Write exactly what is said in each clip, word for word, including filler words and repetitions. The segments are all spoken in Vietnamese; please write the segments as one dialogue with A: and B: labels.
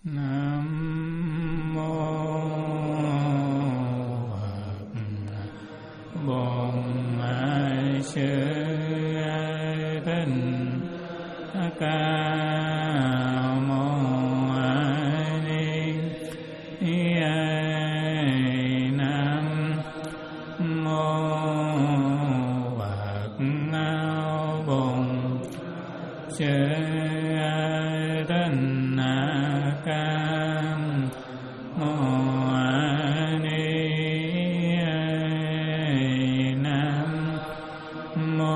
A: Nam mô Bổn Sư Thích Ca Mâu Ni. Nam mô Phật Bổn Sư Thích Ca Mâu Ni. Nam mô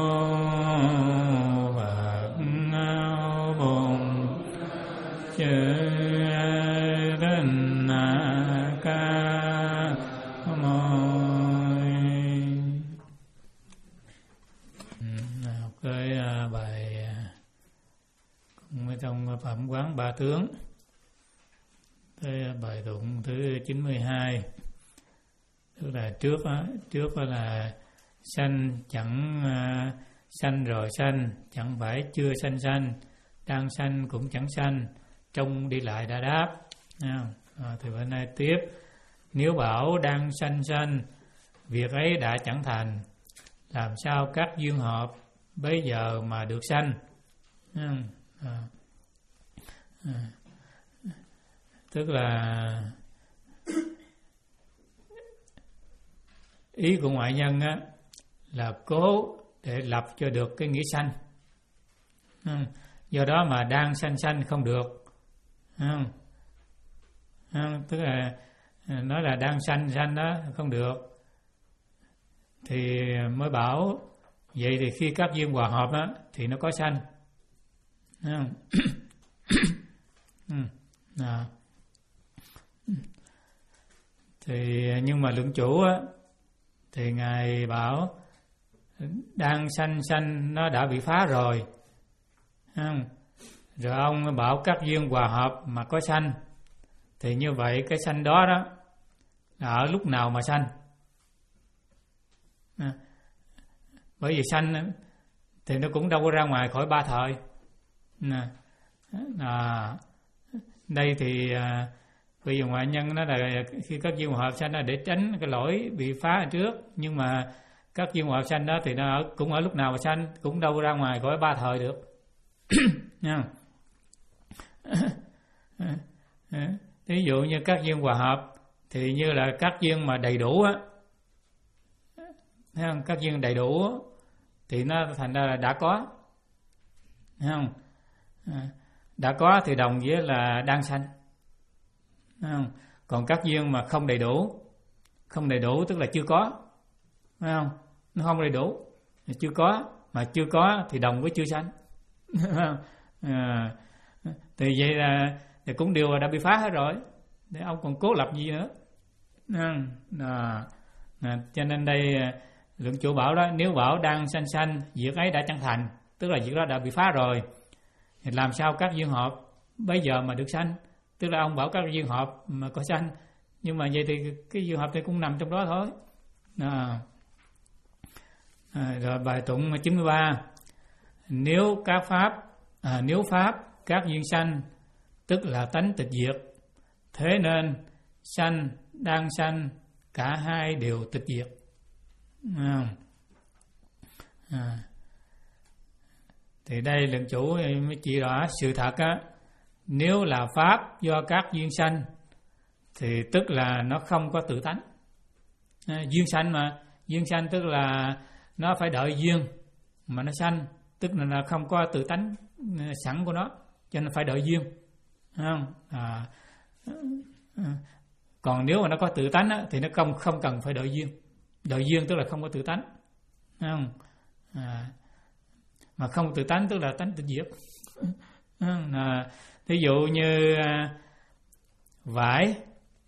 A: Phật Bổn Sư Thích Ca Mâu. Học cái bài cũng trong Phẩm Quán Ba Tướng, cái bài tụng thứ chín mươi hai, tức là trước đó, trước đó là sanh chẳng uh, sanh rồi sanh, chẳng phải chưa sanh sanh, đang sanh cũng chẳng sanh, trong đi lại đã đáp. À, thì bữa nay tiếp, nếu bảo đang sanh sanh, việc ấy đã chẳng thành, làm sao các duyên hợp bấy giờ mà được sanh. À, à, à, tức là ý của ngoại nhân á, là cố để lập cho được cái nghĩa sanh. À, do đó mà đang sanh sanh không được. À, à, tức là nói là đang sanh sanh đó không được, thì mới bảo vậy thì khi các duyên hòa hợp á, thì nó có sanh. À, à. Thì nhưng mà lượng chủ á, thì ngài bảo đang sanh sanh nó đã bị phá rồi. À, rồi ông bảo các duyên hòa hợp mà có sanh, thì như vậy cái sanh đó đó là ở lúc nào mà sanh. À, bởi vì sanh thì nó cũng đâu có ra ngoài khỏi ba thời. À, à, đây thì à, bây giờ ngoại nhân nó là khi các duyên hợp sanh là để tránh cái lỗi bị phá ở trước, nhưng mà các duyên hợp sanh đó thì nó ở, cũng ở lúc nào mà sanh, cũng đâu ra ngoài khỏi ba thời được. Nha. Ví dụ như các duyên hòa hợp thì như là các duyên mà đầy đủ á, thấy không? Các duyên đầy đủ á, thì nó thành ra là đã có, thấy không? Đã có thì đồng với là đang sanh, thấy không? Còn các duyên mà không đầy đủ, không đầy đủ tức là chưa có, thấy không? Nó không đầy đủ, chưa có, mà chưa có thì đồng với chưa sanh. À, thì vậy là thì cũng đều đã bị phá hết rồi, để ông còn cố lập gì nữa. À, à, cho nên đây lượng chủ bảo đó, nếu bảo đang sanh sanh, việc ấy đã chẳng thành, tức là việc đó đã bị phá rồi, thì làm sao các duyên hợp bây giờ mà được sanh. Tức là ông bảo các duyên hợp mà có sanh, nhưng mà vậy thì cái duyên hợp thì cũng nằm trong đó thôi. À, à, rồi bài tụng chín mươi ba, nếu các pháp à, nếu pháp các duyên sanh, tức là tánh tịch diệt, thế nên sanh đang sanh cả hai đều tịch diệt. À, à, thì đây lượng chủ mới chỉ rõ sự thật á, nếu là pháp do các duyên sanh thì tức là nó không có tự tánh. À, duyên sanh mà, duyên sanh tức là nó phải đợi duyên mà nó sanh, tức là nó không có tự tánh sẵn của nó, cho nên phải đợi duyên. Không? À, à, còn nếu mà nó có tự tánh á, thì nó không không cần phải đợi duyên. Đợi duyên tức là không có tự tánh. Không? À, mà không tự tánh tức là tánh tịch diệt. À, thí dụ như à, vải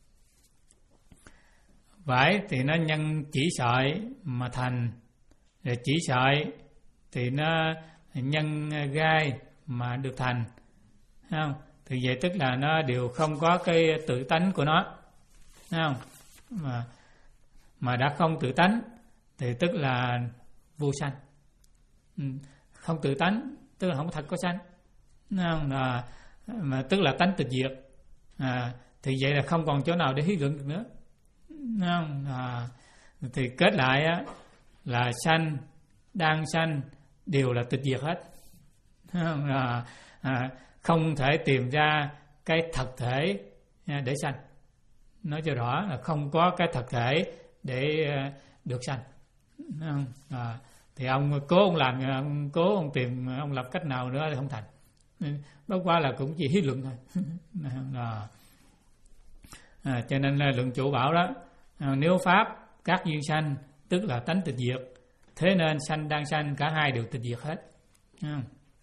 A: vải thì nó nhân chỉ sợi mà thành, rồi chỉ sợi thì nó nhân gai mà được thành, không? Thì vậy tức là nó đều không có cái tự tánh của nó, không? Mà mà đã không tự tánh thì tức là vô sanh. Không tự tánh tức là không thật có sanh, không? Là mà tức là tánh tịch diệt, à, thì vậy là không còn chỗ nào để hí luận được nữa. Không? À, thì kết lại á, là sanh, đang sanh đều là tịch diệt hết. Không? À, à, không thể tìm ra cái thật thể để sanh. Nói cho rõ là không có cái thật thể để được sanh. À, thì ông cố ông làm, ông cố ông tìm, ông lập cách nào nữa thì không thành. Bất qua là cũng chỉ hí luận thôi. À, à, cho nên là luận chủ bảo đó, à, nếu pháp các duyên sanh tức là tánh tịch diệt, thế nên sanh đang sanh cả hai đều tịch diệt hết. À.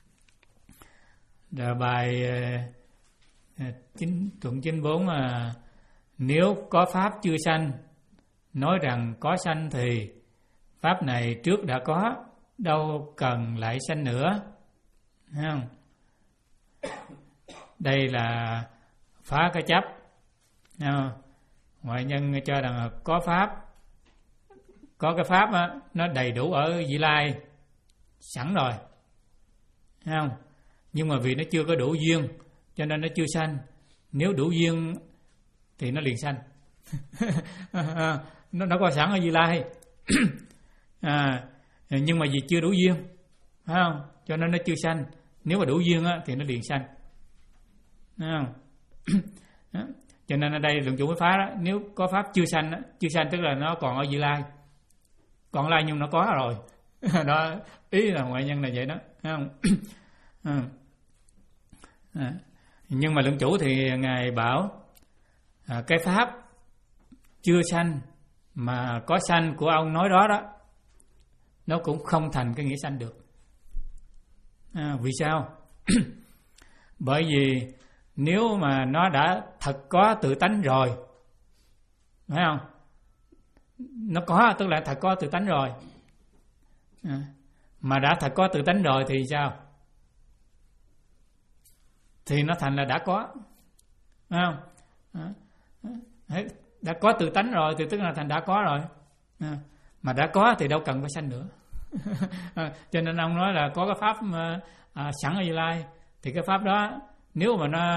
A: Rồi bài à, chín, tuần chín bốn là nếu có pháp chưa sanh, nói rằng có sanh thì pháp này trước đã có, đâu cần lại sanh nữa. Thấy không? Đây là phá cái chấp. Thấy không? Ngoại nhân cho rằng là có pháp, có cái pháp á, nó đầy đủ ở vị lai sẵn rồi. Thấy không? Nhưng mà vì nó chưa có đủ duyên cho nên nó chưa sanh. Nếu đủ duyên thì nó liền sanh. nó, nó có sẵn ở vị lai. À, nhưng mà vì chưa đủ duyên, phải không? Cho nên nó chưa sanh. Nếu mà đủ duyên á, thì nó liền sanh. Phải không? Cho nên ở đây luận chủ mới phá đó, nếu có pháp chưa sanh á, chưa sanh tức là nó còn ở vị lai, còn lai nhưng nó có rồi. Đó, ý là ngoại nhân là vậy đó, phải không? À. À. Nhưng mà luận chủ thì ngài bảo à, cái pháp chưa sanh mà có sanh của ông nói đó đó, nó cũng không thành cái nghĩa sanh được. À, vì sao? Bởi vì nếu mà nó đã thật có tự tánh rồi, phải không? Nó có tức là thật có tự tánh rồi. À, mà đã thật có tự tánh rồi thì sao? Thì nó thành là đã có, phải không? À, đã có tự tánh rồi thì tức là thành đã có rồi. À, mà đã có thì đâu cần phải sanh nữa. À, cho nên ông nói là có cái pháp mà, à, sẵn ở Như Lai, thì cái pháp đó nếu mà nó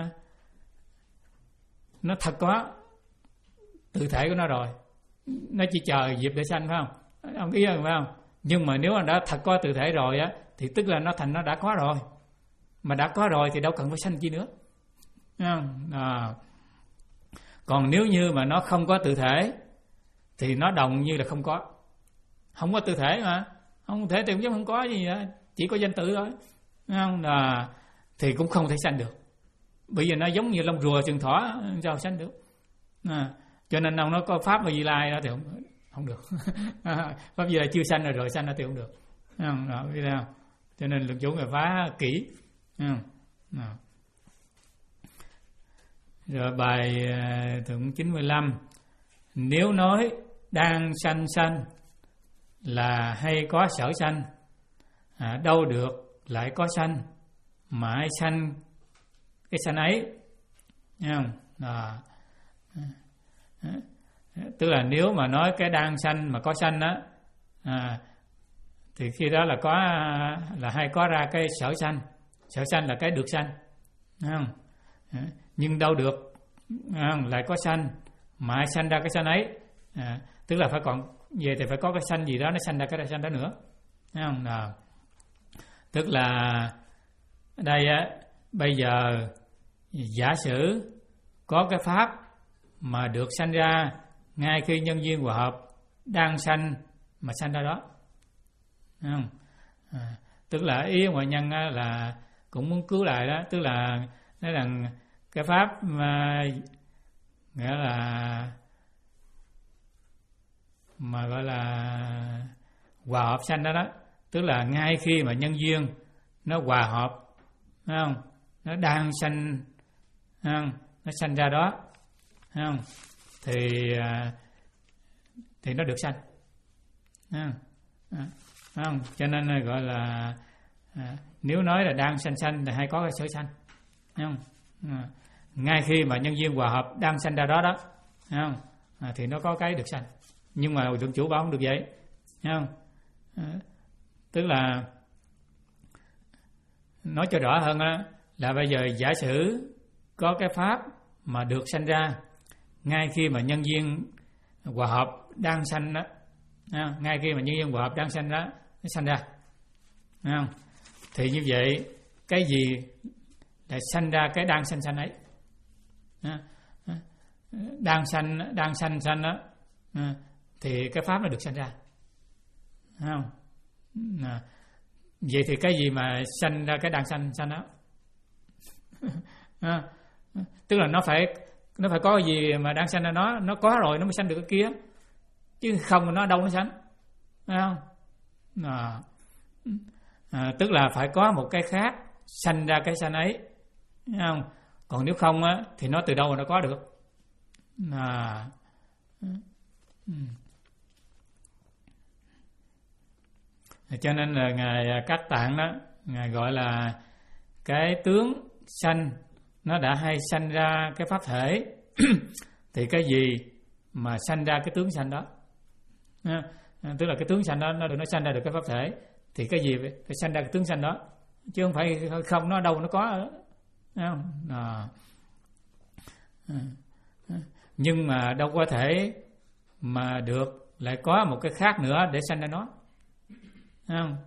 A: nó thật có tự thể của nó rồi, nó chỉ chờ dịp để sanh, phải không? Ông ý là phải không? Nhưng mà nếu mà đã thật có tự thể rồi á, thì tức là nó thành nó đã có rồi. Mà đã có rồi thì đâu cần phải sanh chi nữa. À. Còn nếu như mà nó không có tự thể thì nó đồng như là không có. Không có tự thể mà, không thể thì cũng không có gì nữa, chỉ có danh tự thôi. À, thì cũng không thể sanh được. Bây giờ nó giống như lông rùa sừng thỏ, sao sanh được? À, cho nên ông nói có pháp và Như Lai đó thì không, không được. Pháp Như Lai chưa sanh rồi rồi sanh đó thì không được. Đó, biết không? Cho nên luận chủ người phá kỹ. À. Rồi bài thượng chín mươi lăm, nếu nói đang sanh sanh là hay có sở sanh, à, đâu được lại có sanh, mà ai sanh cái sanh ấy. Thấy không? À. Tức là nếu mà nói cái đang sanh mà có sanh đó, à, thì khi đó là có là hay có ra cái sở sanh. Sở sanh là cái được sanh, thấy không? À, nhưng đâu được, à, lại có sanh mà ai sanh ra cái sanh ấy. À, tức là phải còn về thì phải có cái sanh gì đó nó sanh ra cái sanh đó nữa, thấy không? À, tức là đây á, bây giờ giả sử có cái pháp mà được sanh ra ngay khi nhân duyên hòa hợp đang sanh mà sanh ra đó, thấy không? À, tức là ý ngoại nhân á, là cũng muốn cứu lại đó, tức là nói rằng cái pháp mà nghĩa là mà gọi là hòa hợp sanh đó đó, tức là ngay khi mà nhân duyên nó hòa hợp, thấy không? Nó đang sanh, thấy không? Nó sanh ra đó, thấy không? Thì thì nó được sanh, thấy không? Thấy không? Cho nên gọi là à, nếu nói là đang sanh sanh thì hay có cái sở sanh, thấy không? À, ngay khi mà nhân duyên hòa hợp đang sanh ra đó đó, thấy không? À, thì nó có cái được sanh. Nhưng mà luận chủ bảo không được vậy, thấy không? À, tức là nói cho rõ hơn á, là bây giờ giả sử có cái pháp mà được sanh ra ngay khi mà nhân duyên hòa hợp đang sanh đó, à, ngay khi mà nhân duyên hòa hợp đang sanh đó nó sanh ra, à, thì như vậy cái gì lại sanh ra cái đang sanh sanh ấy, à, đang sanh đang sanh sanh đó, à, thì cái pháp nó được sanh ra, không? À, vậy thì cái gì mà sanh ra cái đang sanh sanh đó, à, tức là nó phải nó phải có cái gì mà đang sanh ra nó nó có rồi nó mới sanh được cái kia, chứ không nó đâu nó sanh, phải không? À, à, tức là phải có một cái khác sanh ra cái sanh ấy, phải không? Còn nếu không á thì nó từ đâu nó có được. À, cho nên là ngài Các Tạng đó, ngài gọi là cái tướng sanh nó đã hay sanh ra cái pháp thể thì cái gì mà sanh ra cái tướng sanh đó, à, tức là cái tướng sanh đó nó được nó sanh ra được cái pháp thể thì cái gì phải sanh ra cái tướng sanh đó, chứ không phải không nó đâu nó có, không? À, nhưng mà đâu có thể mà được lại có một cái khác nữa để sanh ra nó, không?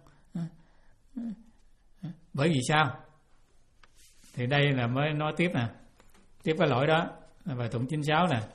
A: Bởi vì sao? Thì đây là mới nói tiếp nè, tiếp cái lỗi đó là bài tụng chín mươi sáu nè.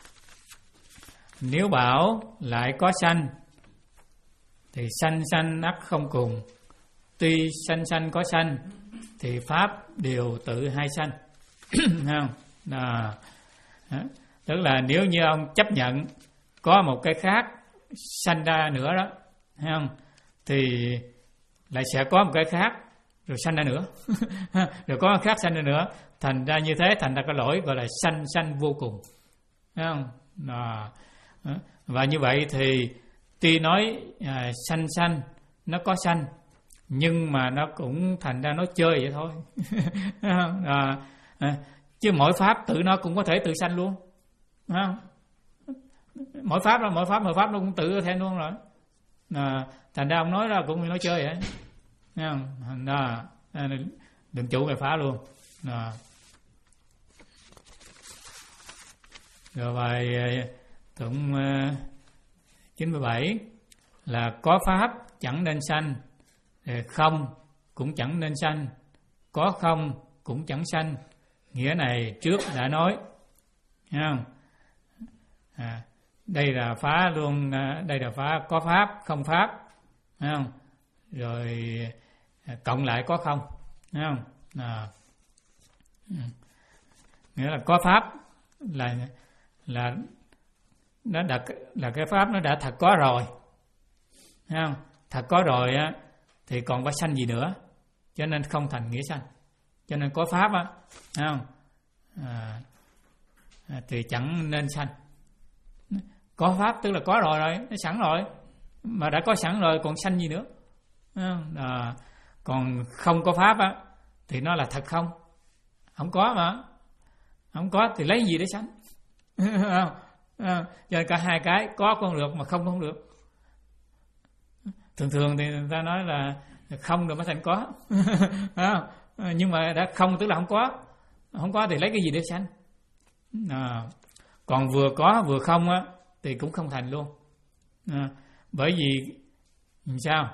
A: Nếu bảo lại có sanh thì sanh sanh ắt không cùng, tuy sanh sanh có sanh thì pháp đều tự hai sanh. Không? À, tức là nếu như ông chấp nhận có một cái khác sanh ra nữa đó, thấy không? Thì lại sẽ có một cái khác rồi sanh ra nữa, rồi có một khác sanh ra nữa, thành ra như thế thành ra cái lỗi gọi là sanh sanh vô cùng, thấy không? À, và như vậy thì tuy nói à, sanh sanh nó có sanh nhưng mà nó cũng thành ra nó chơi vậy thôi. À, à, chứ mỗi pháp tự nó cũng có thể tự sanh luôn, không? Mỗi pháp là mỗi pháp mỗi pháp nó cũng tự theo luôn rồi, à, thành ra ông nói ra cũng nói chơi vậy, không? À, đừng chủ về phá luôn. À. Rồi bài tụng chín mươi bảy là có pháp chẳng nên sanh, không cũng chẳng nên sanh, có không cũng chẳng sanh. Nghĩa này trước đã nói, thấy không? À, đây là phá luôn, đây là phá có pháp không pháp, thấy không? Rồi cộng lại có không, thấy không? À, nghĩa là có pháp là là nó đã là cái pháp nó đã thật có rồi, thấy không? Thật có rồi á thì còn phải sanh gì nữa, cho nên không thành nghĩa sanh. Cho nên có pháp á, thấy không? À, thì chẳng nên sanh. Có pháp tức là có rồi rồi, nó sẵn rồi, mà đã có sẵn rồi còn sanh gì nữa, à, còn không có pháp á thì nó là thật không, không có mà, không có thì lấy gì để sanh? À, à, cho nên cả hai cái có không được mà không không được. Thường thường thì người ta nói là không rồi mới thành có, à, nhưng mà đã không tức là không có, không có thì lấy cái gì để sanh? À, còn vừa có vừa không á thì cũng không thành luôn, à, bởi vì sao?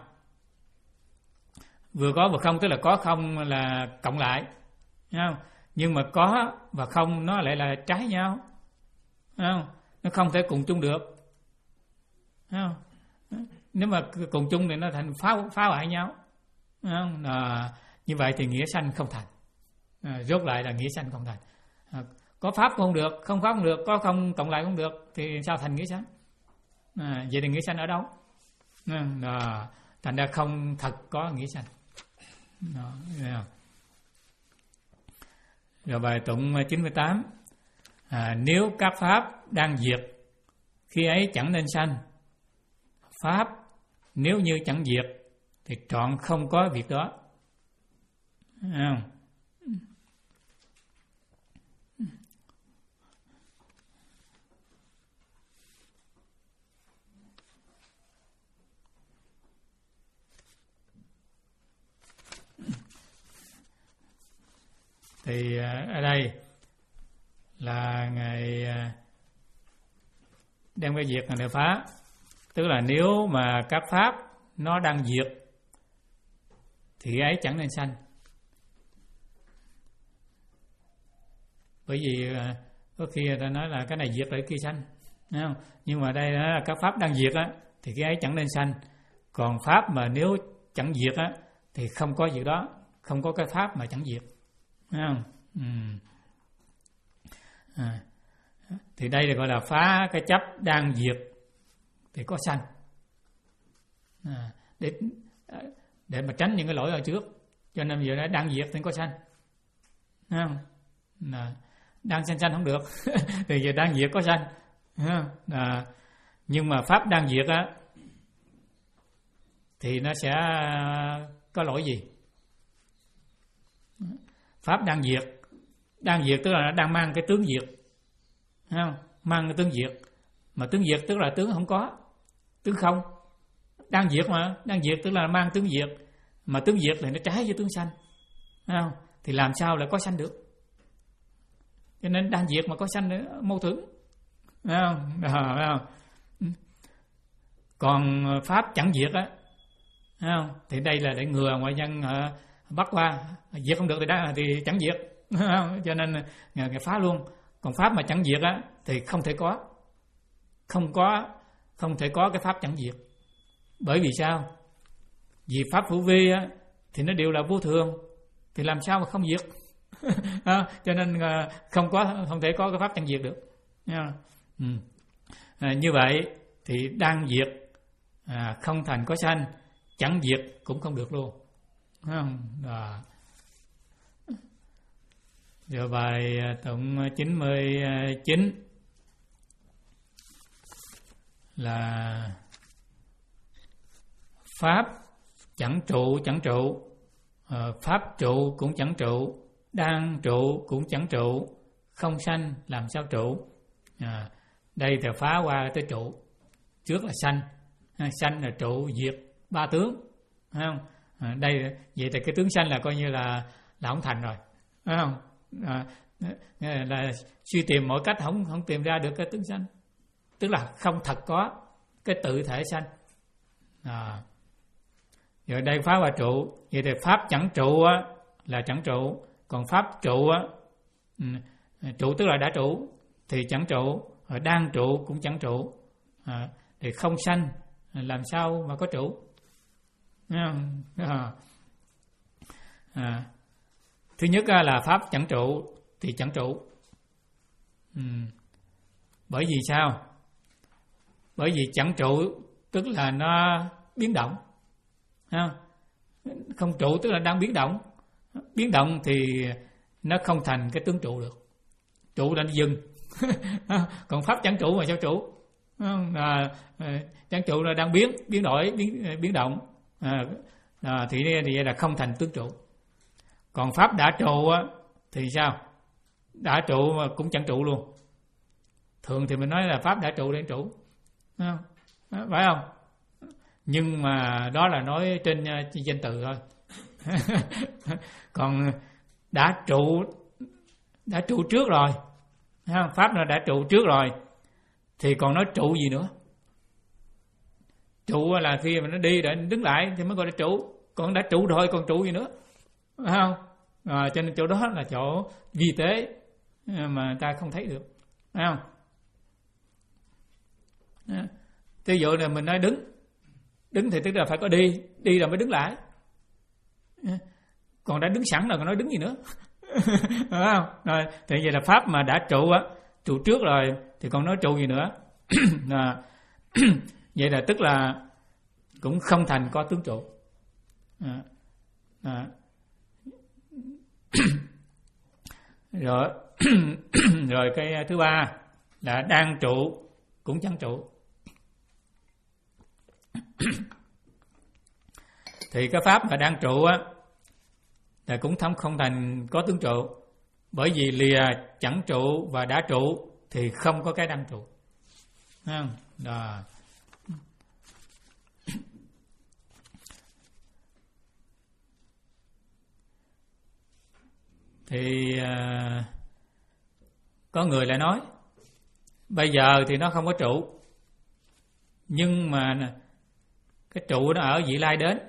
A: Vừa có vừa không tức là có không là cộng lại, thấy không? Nhưng mà có và không nó lại là trái nhau, thấy không? Nó không thể cùng chung được, thấy không? Nếu mà cùng chung thì nó thành phá phá hoại nhau, thấy không? À, như vậy thì nghĩa sanh không thành, à, rốt lại là nghĩa sanh không thành. À, có pháp không được, không pháp không được, có không cộng lại không được thì sao thành nghĩa sanh? À, vậy thì nghĩa sanh ở đâu? À, thành ra không thật có nghĩa sanh. Đó, rồi bài tụng chín mươi tám, à, nếu các pháp đang diệt khi ấy chẳng nên sanh, pháp nếu như chẳng diệt thì trọn không có việc đó, à, thì ở đây là ngài đem cái diệt này phá. Tức là nếu mà các pháp nó đang diệt thì ấy chẳng nên sanh. Bởi vì có khi người ta nói là cái này diệt rồi kia sanh, thấy không? Nhưng mà đây là các pháp đang diệt á thì cái ấy chẳng nên sanh. Còn pháp mà nếu chẳng diệt á thì không có việc đó, không có cái pháp mà chẳng diệt, thấy không? Ừ. À. Thì đây là gọi là phá cái chấp đang diệt thì có sanh. À. Để để mà tránh những cái lỗi ở trước, cho nên giờ nó đang diệt thì có sanh, thấy không? À. Đang sanh sanh không được thì giờ đang diệt có sanh. À. Nhưng mà pháp đang diệt á thì nó sẽ có lỗi gì? Pháp đang diệt, đang diệt tức là nó đang mang cái tướng diệt, thấy không? Mang cái tướng diệt, mà tướng diệt tức là tướng không có, tướng không. Đang diệt mà, đang diệt tức là mang tướng diệt, mà tướng diệt thì nó trái với tướng sanh, thấy không? Thì làm sao lại có sanh được? Cho nên đang diệt mà có sanh nữa, mâu thuẫn, thấy không? À, thấy không? Còn pháp chẳng diệt á, thấy không? Thì đây là để ngừa ngoại nhân uh, bắt qua, diệt không được thì đã, thì chẳng diệt, thấy không? Cho nên uh, phá luôn. Còn pháp mà chẳng diệt á thì không thể có, không có, không thể có cái pháp chẳng diệt. Bởi vì sao? Vì pháp hữu vi á thì nó đều là vô thường, thì làm sao mà không diệt? À, cho nên uh, không có, không thể có cái pháp chẳng diệt được. Ừ. À, như vậy thì đang diệt à, không thành có sanh, chẳng diệt cũng không được luôn, không? À. Giờ bài tụng chín mươi chín là pháp chẳng trụ chẳng trụ, à, pháp trụ cũng chẳng trụ, đang trụ cũng chẳng trụ, không sanh làm sao trụ? À, đây thì phá qua tới trụ. Trước là sanh, sanh là trụ diệt ba tướng, thấy không? À, đây vậy thì cái tướng sanh là coi như là là không thành rồi, thấy không? À, là suy tìm mọi cách không không tìm ra được cái tướng sanh, tức là không thật có cái tự thể sanh. À, rồi đây phá qua trụ, vậy thì pháp chẳng trụ á, là chẳng trụ, còn pháp trụ á, trụ tức là đã trụ thì chẳng trụ, rồi đang trụ cũng chẳng trụ, à, thì không sanh làm sao mà có trụ? À, à, thứ nhất là pháp chẳng trụ thì chẳng trụ. Ừ. Bởi vì sao? Bởi vì chẳng trụ tức là nó biến động, không? Không trụ tức là đang biến động, biến động thì nó không thành cái tướng trụ được, trụ là nó dừng. Còn pháp chẳng trụ mà sao trụ? À, chẳng trụ là đang biến, biến đổi, biến, biến động, à, à, thì vậy là không thành tướng trụ. Còn pháp đã trụ á, thì sao? Đã trụ mà cũng chẳng trụ luôn. Thường thì mình nói là pháp đã trụ để trụ, à, phải không? Nhưng mà đó là nói trên, trên danh từ thôi. Còn đã trụ, đã trụ trước rồi, pháp nó đã trụ trước rồi thì còn nói trụ gì nữa? Trụ là khi mà nó đi để đứng lại thì mới gọi là trụ. Còn đã trụ rồi còn trụ gì nữa, phải không? À, cho nên chỗ đó là chỗ vi tế mà người ta không thấy được, phải không? Ví dụ là mình nói đứng, đứng thì tức là phải có đi, đi rồi mới đứng lại. Còn đã đứng sẵn rồi còn nói đứng gì nữa? Phải không? Rồi, thì vậy là pháp mà đã trụ á, trụ trước rồi thì còn nói trụ gì nữa? À, vậy là tức là cũng không thành có tướng trụ. À, à. Rồi rồi cái thứ ba là đang trụ cũng chẳng trụ. Thì cái pháp mà đang trụ á là cũng không không thành có tướng trụ, bởi vì lìa chẳng trụ và đã trụ thì không có cái đang trụ. Đó. Đó. Thì uh, có người lại nói bây giờ thì nó không có trụ, nhưng mà cái trụ nó ở vị lai đến.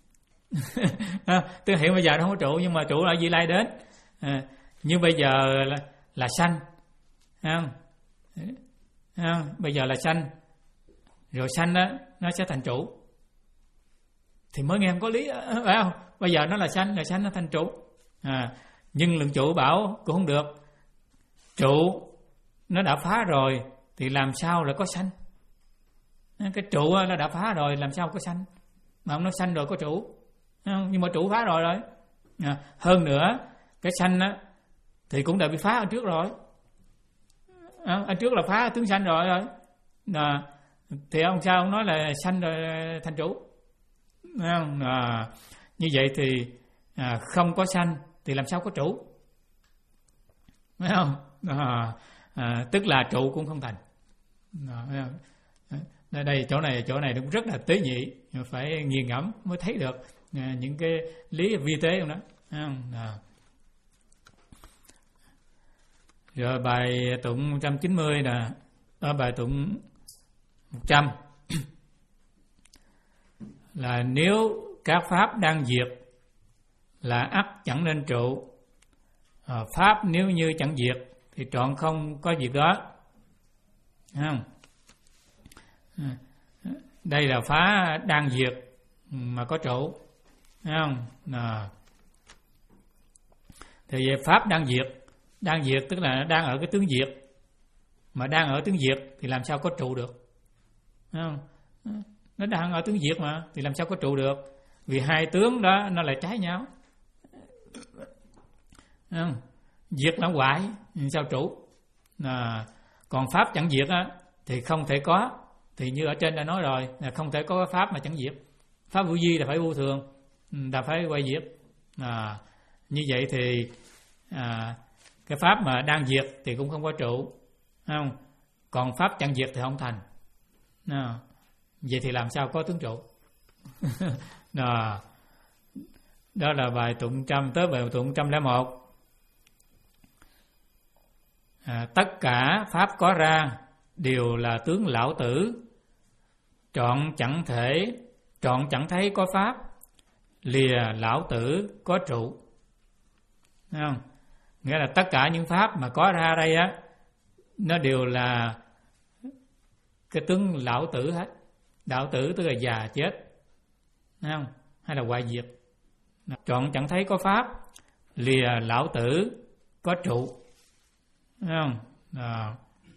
A: Tôi hiểu bây giờ nó không có trụ, nhưng mà trụ ở vị lai đến. À, nhưng bây giờ là, là sanh, không? Không? Bây giờ là sanh, rồi sanh đó nó sẽ thành trụ, thì mới nghe không có lý, phải không? Bây giờ nó là sanh, là sanh nó thành trụ. À, nhưng lượng trụ bảo cũng không được, trụ nó đã phá rồi thì làm sao lại có sanh? Cái trụ nó đã phá rồi làm sao có sanh? Mà ông nói sanh rồi có trụ, nhưng mà trụ phá rồi rồi. À, hơn nữa cái sanh á thì cũng đã bị phá ở trước rồi. À, ở trước là phá tướng sanh rồi rồi. À, thì ông sao ông nói là sanh rồi thành trụ? À, như vậy thì à, không có sanh thì làm sao có trụ? Phải không? À, à, tức là trụ cũng không thành. À, đây, đây chỗ này chỗ này cũng rất là tế nhị, phải nghiền ngẫm mới thấy được à, những cái lý vi tế trong đó. À. Rồi bài tụng một trăm chín mươi nè, ở bài tụng một trăm là nếu các pháp đang diệt là ắt chẳng nên trụ, à, pháp nếu như chẳng diệt thì trọn không có việc đó. Không? À, đây là phá đang diệt mà có trụ, không? À, thì pháp đang diệt, đang diệt tức là đang ở cái tướng diệt, mà đang ở tướng diệt thì làm sao có trụ được? Không? Nó đang ở tướng diệt mà thì làm sao có trụ được? Vì hai tướng đó nó lại trái nhau. Không? Diệt là hoại, sao trụ? À, còn pháp chẳng diệt á thì không thể có. Thì như ở trên đã nói rồi, là không thể có pháp mà chẳng diệt. Pháp vô vi là phải vô thường, là phải quay diệt. À, như vậy thì à, cái pháp mà đang diệt thì cũng không có trụ, không? Còn pháp chẳng diệt thì không thành. À, vậy thì làm sao có tướng trụ? À, đó là bài tụng trăm, tới bài tụng trăm lẻ một. À, tất cả pháp có ra đều là tướng lão tử, trọn chẳng thể, trọn chẳng thấy có pháp, lìa lão tử có trụ. Thấy không? Nghĩa là tất cả những pháp mà có ra đây á, nó đều là cái tướng lão tử hết. Lão tử tức là già chết, thấy không? Hay là hoại diệt. Trọn chẳng thấy có pháp, lìa lão tử có trụ. Thấy không? À.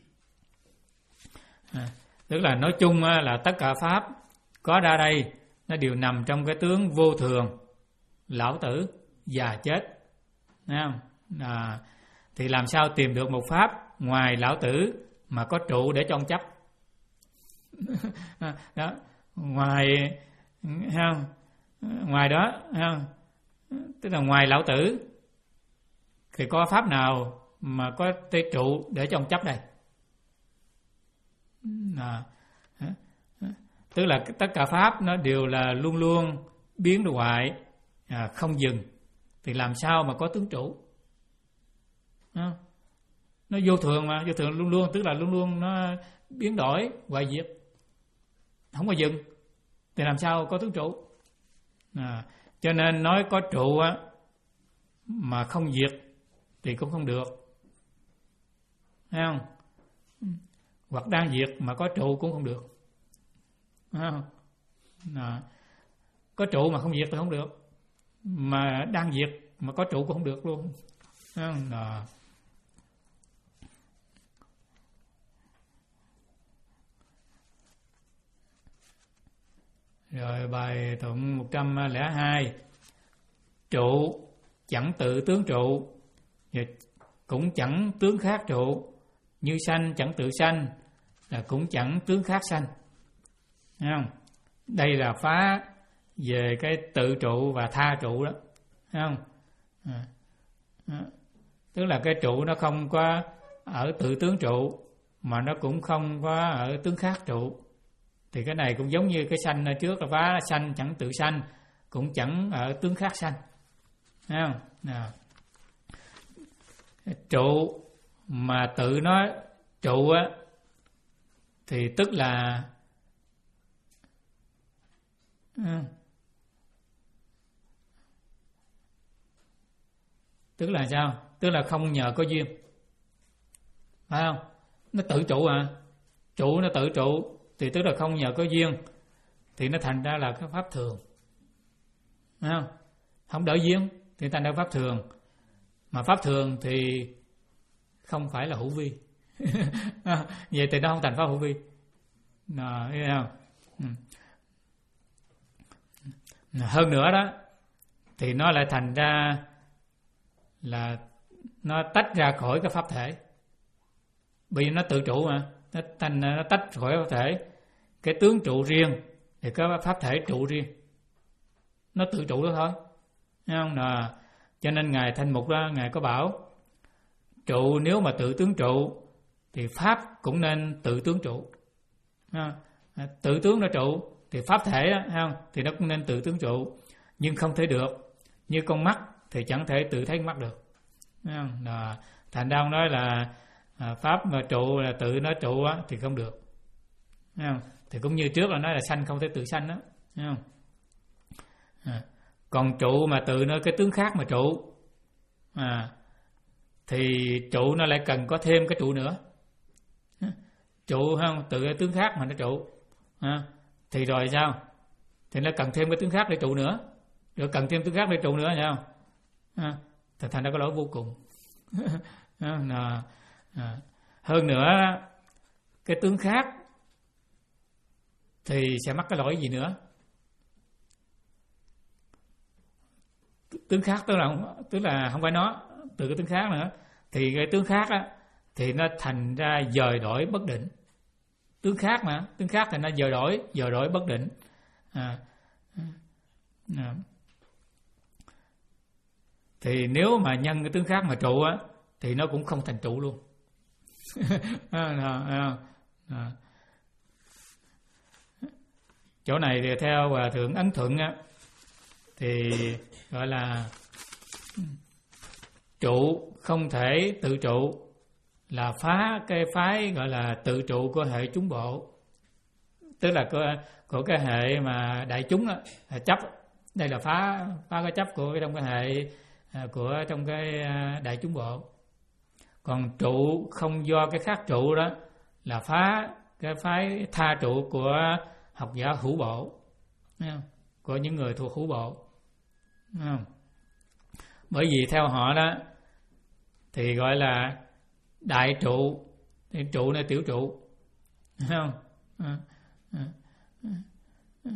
A: À, tức là nói chung là tất cả pháp có ra đây nó đều nằm trong cái tướng vô thường, lão tử, già chết. Thấy không? À, thì làm sao tìm được một pháp ngoài lão tử mà có trụ để cho ông chấp? Đó, ngoài không? Ngoài đó không? Tức là ngoài lão tử thì có pháp nào mà có tê trụ để cho ông chấp đây? À, tức là tất cả pháp nó đều là luôn luôn biến đổi hoại, à, không dừng, thì làm sao mà có tướng trụ? À, nó vô thường mà, vô thường luôn luôn, tức là luôn luôn nó biến đổi hoại diệt, không có dừng, thì làm sao có tướng trụ? À, cho nên nói có trụ á mà không diệt thì cũng không được, thấy không? Hoặc đang diệt mà có trụ cũng không được. À, à, có trụ mà không diệt thì không được, mà đang diệt mà có trụ cũng không được luôn. À, rồi bài tụng một trăm lẻ hai, trụ chẳng tự tướng trụ, cũng chẳng tướng khác trụ, như sanh chẳng tự sanh, là cũng chẳng tướng khác sanh. Thấy không? Đây là phá về cái tự trụ và tha trụ đó. Thấy không? À, à, tức là cái trụ nó không có ở tự tướng trụ, mà nó cũng không có ở tướng khác trụ. Thì cái này cũng giống như cái sanh ở trước là phá sanh chẳng tự sanh, cũng chẳng ở tướng khác sanh. Thấy không? À, trụ mà tự nó trụ á, thì tức là tức là sao? Tức là không nhờ có duyên, phải không? Nó tự trụ à, trụ nó tự trụ thì tức là không nhờ có duyên, thì nó thành ra là cái pháp thường, phải không? Không đỡ duyên thì thành ra pháp thường, mà pháp thường thì không phải là hữu vi. Vậy thì nó không thành pháp hữu vi. Nó, thấy không? Hơn nữa đó thì nó lại thành ra là nó tách ra khỏi cái pháp thể, bởi vì nó tự trụ mà, nó thành nó tách khỏi pháp thể. Cái tướng trụ riêng thì cái pháp thể trụ riêng, nó tự trụ đó thôi, thấy không? Là cho nên ngài Thanh Mục đó, ngài có bảo trụ nếu mà tự tướng trụ thì pháp cũng nên tự tướng trụ. Tự tướng nó trụ thì pháp thể đó, thấy không? Thì nó cũng nên tự tướng trụ, nhưng không thể được. Như con mắt thì chẳng thể tự thấy mắt được, thấy không? Là thành ra ông nói là à, pháp mà trụ là tự nó trụ á, thì không được, thấy không? Thì cũng như trước là nói là sanh không thể tự sanh đó, thấy không? À, còn trụ mà tự nó cái tướng khác mà trụ à, thì trụ nó lại cần có thêm cái trụ nữa. Trụ không, tự cái tướng khác mà nó trụ à, thì rồi sao? Thì nó cần thêm cái tướng khác để trụ nữa, rồi cần thêm tướng khác để trụ nữa, thấy không? À, thì thành ra có lỗi vô cùng. à, à, hơn nữa cái tướng khác thì sẽ mắc cái lỗi gì nữa? Tướng khác tức là tức là không phải nó, từ cái tướng khác nữa, thì cái tướng khác á thì nó thành ra dời đổi bất định. Tướng khác mà, tướng khác thì nó dời đổi, dời đổi bất định. À, à. Thì nếu mà nhân cái tướng khác mà trụ á thì nó cũng không thành trụ luôn. à, à, à. Chỗ này thì theo Hòa Thượng Ấn Thuận á thì gọi là trụ không thể tự trụ, là phá cái phái gọi là tự trụ của hệ chúng bộ, tức là của, của cái hệ mà đại chúng đó, chấp. Đây là phá phá cái chấp của trong cái hệ của trong cái đại chúng bộ. Còn trụ không do cái khác trụ đó là phá cái phái tha trụ của học giả hữu bộ, của những người thuộc hữu bộ. Bởi vì theo họ đó thì gọi là đại trụ, thì trụ này tiểu trụ, thấy không? À, à, à.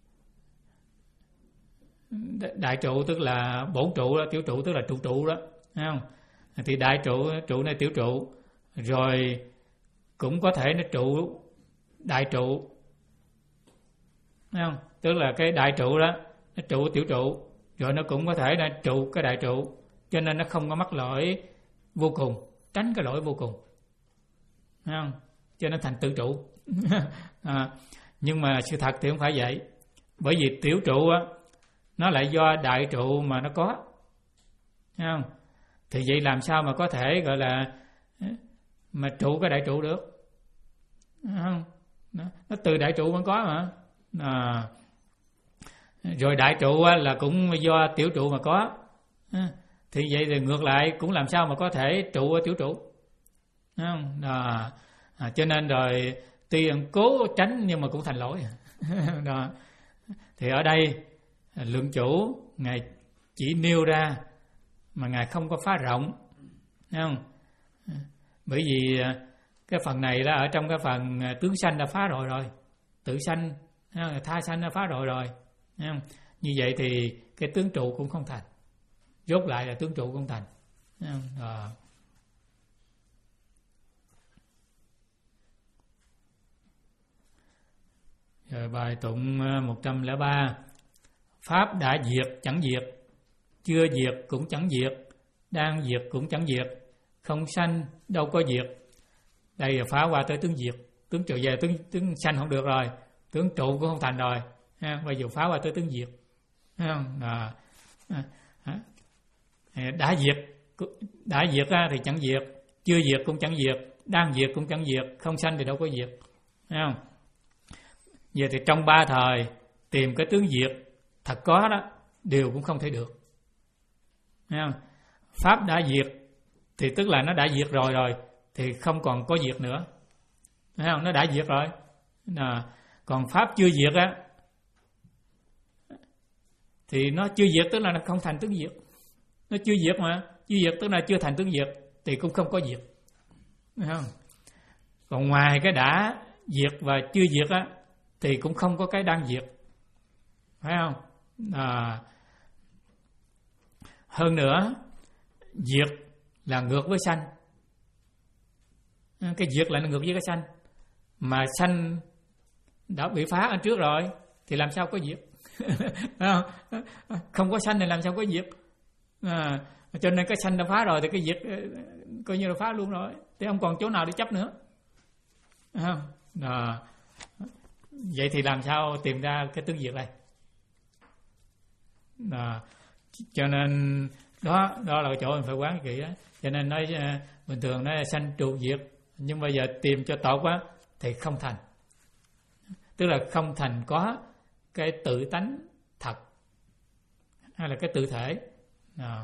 A: Đại trụ tức là bổn trụ đó, tiểu trụ tức là trụ trụ đó, thấy không? Thì đại trụ, trụ này tiểu trụ, rồi cũng có thể nó trụ đại trụ, thấy không? Tức là cái đại trụ đó nó trụ tiểu trụ, rồi nó cũng có thể là trụ cái đại trụ, cho nên nó không có mắc lỗi vô cùng, tránh cái lỗi vô cùng, thấy không? Cho nên thành tự trụ. à, nhưng mà sự thật thì không phải vậy, bởi vì tiểu trụ á nó lại do đại trụ mà nó có, thấy không? Thì vậy làm sao mà có thể gọi là mà trụ cái đại trụ được, thấy không? Nó, nó từ đại trụ vẫn có mà. À, rồi đại trụ là cũng do tiểu trụ mà có, thì vậy thì ngược lại cũng làm sao mà có thể trụ ở tiểu trụ, thấy không? À, à, cho nên rồi tuy cố tránh nhưng mà cũng thành lỗi. Đó. Thì ở đây lượng chủ ngài chỉ nêu ra mà ngài không có phá rộng, thấy không? Bởi vì cái phần này là ở trong cái phần tướng sanh đã phá rồi rồi, tự sanh, tha sanh đã phá rồi rồi, thấy không? Như vậy thì cái tướng trụ cũng không thành, rốt lại là tướng trụ không thành, thấy không? À. Rồi bài tụng một trăm lẻ ba: Pháp đã diệt chẳng diệt, chưa diệt cũng chẳng diệt, đang diệt cũng chẳng diệt, không sanh đâu có diệt. Đây là phá qua tới tướng diệt, tướng trụ về tướng tướng sanh không được rồi, tướng trụ cũng không thành rồi, ha. Bây giờ phá qua tới tướng diệt, thấy không? À, à, à. Đã diệt đã diệt ra thì chẳng diệt, chưa diệt cũng chẳng diệt, đang diệt cũng chẳng diệt, không sanh thì đâu có diệt, thấy không? Vậy thì trong ba thời tìm cái tướng diệt thật có đó đều cũng không thể được, thấy không? Pháp đã diệt thì tức là nó đã diệt rồi rồi thì không còn có diệt nữa, thấy không? Nó đã diệt rồi. À, còn pháp chưa diệt á thì nó chưa diệt tức là nó không thành tướng diệt. Nó chưa diệt mà, chưa diệt tức là chưa thành tướng diệt thì cũng không có diệt, thấy không? Còn ngoài cái đã diệt và chưa diệt á thì cũng không có cái đang diệt, phải không? À, hơn nữa diệt là ngược với sanh, cái diệt là ngược với cái sanh, mà sanh đã bị phá ở trước rồi thì làm sao có diệt? không? không có sanh thì làm sao có diệt? À, cho nên cái sanh đã phá rồi thì cái diệt coi như là phá luôn rồi, thì không còn chỗ nào để chấp nữa, không? À, vậy thì làm sao tìm ra cái tướng diệt đây? À, cho nên đó đó là chỗ mình phải quán kỹ đó. Cho nên nói bình thường nói sanh trụ diệt, nhưng bây giờ tìm cho tốt á thì không thành, tức là không thành có cái tự tánh thật hay là cái tự thể. À.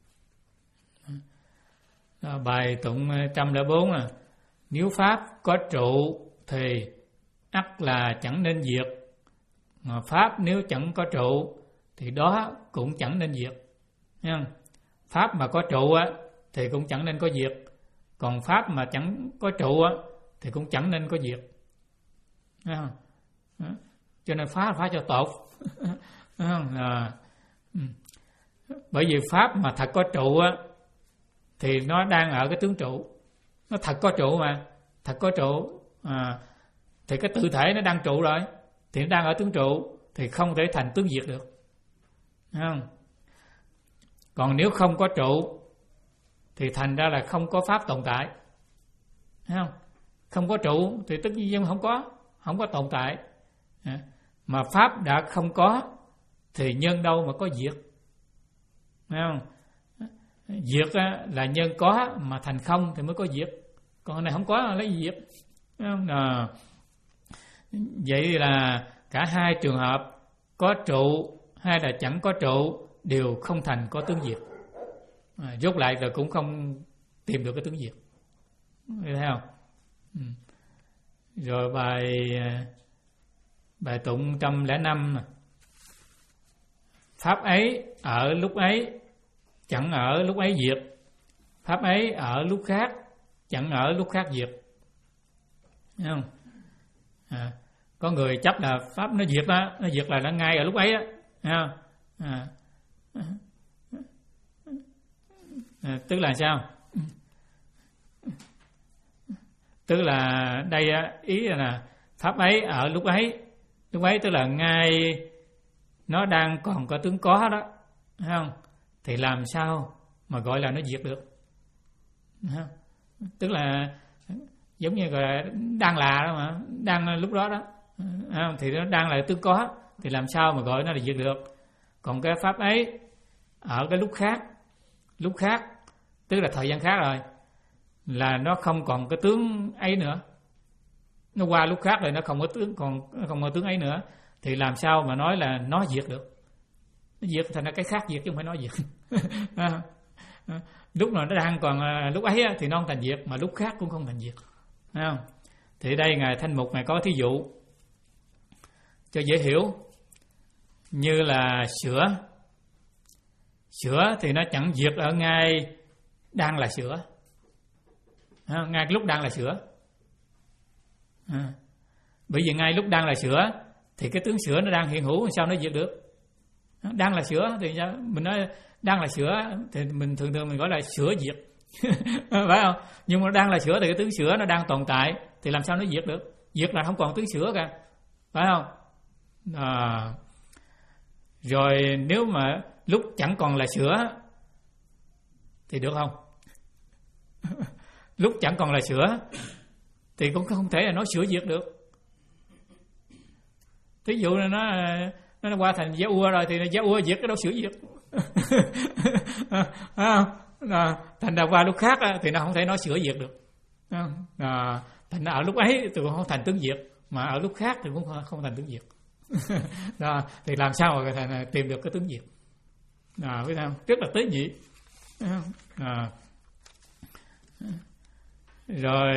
A: À, bài tụng một trăm lẻ bốn là nếu pháp có trụ thì ắt là chẳng nên diệt, mà pháp nếu chẳng có trụ thì đó cũng chẳng nên diệt. Thấy không? Pháp mà có trụ á thì cũng chẳng nên có diệt, còn pháp mà chẳng có trụ á thì cũng chẳng nên có diệt. Thấy không? Đó. Cho nên phá phá cho tốt. À, bởi vì pháp mà thật có trụ á thì nó đang ở cái tướng trụ, nó thật có trụ mà, thật có trụ à, thì cái tự thể nó đang trụ rồi thì nó đang ở tướng trụ thì không thể thành tướng diệt được, thấy không? Còn nếu không có trụ thì thành ra là không có pháp tồn tại, thấy không? Không có trụ thì tất nhiên không có, không có tồn tại. Mà pháp đã không có thì nhân đâu mà có diệt, thấy không? Diệt là nhân có mà thành không thì mới có diệt, còn này không có là lấy gì diệt, thấy không? À, vậy là cả hai trường hợp có trụ hay là chẳng có trụ đều không thành có tướng diệt. À, rốt lại rồi cũng không tìm được cái tướng diệt, thấy không? Ừ. Rồi bài bài tụng một trăm lẻ năm, pháp ấy ở lúc ấy chẳng ở lúc ấy diệt, pháp ấy ở lúc khác chẳng ở lúc khác diệt, thấy không? À, có người chấp là pháp nó diệt đó, nó diệt là nó ngay ở lúc ấy á, thấy không? À, à, tức là sao? Tức là đây ý là pháp ấy ở lúc ấy, lúc ấy tức là ngay nó đang còn có tướng có đó, thấy không? Thì làm sao mà gọi là nó diệt được? Tức là giống như là đang là đó mà, đang lúc đó đó, thì nó đang là tướng có thì làm sao mà gọi nó là diệt được? Còn cái pháp ấy ở cái lúc khác, lúc khác tức là thời gian khác rồi, là nó không còn cái tướng ấy nữa, nó qua lúc khác rồi nó không có tướng, còn không có tướng ấy nữa thì làm sao mà nói là nó diệt được? Nó diệt thành ra cái khác diệt chứ không phải nói diệt. À, à, lúc nào nó đang còn à, lúc ấy á, thì nó không thành diệt, mà lúc khác cũng không thành diệt, thấy không? Thì đây ngài Thanh Mục ngài có thí dụ cho dễ hiểu, như là sữa, sữa thì nó chẳng diệt ở ngay đang là sữa, à, ngay lúc đang là sữa, à, bởi vì ngay lúc đang là sữa thì cái tướng sữa nó đang hiện hữu, sao nó diệt được? Đang là sữa thì sao? Mình nói đang là sữa thì mình thường thường mình gọi là sữa diệt, phải không? Nhưng mà đang là sữa thì cái tướng sữa nó đang tồn tại thì làm sao nó diệt được? Diệt là không còn tướng sữa cả, phải không? À, rồi nếu mà lúc chẳng còn là sữa thì được không? Lúc chẳng còn là sữa thì cũng không thể là nói sữa diệt được. Thí dụ là nó nó qua thành giá ua rồi thì giá ua diệt cái đó sữa diệt. À, À, thành ra qua lúc khác á, thì nó không thể nói sửa diệt được. À, thành ra ở lúc ấy thì cũng không thành tướng diệt, mà ở lúc khác thì cũng không thành tướng diệt. Đó, thì làm sao mà thành tìm được cái tướng diệt? À, biết không? Rất là tế nhị. À, rồi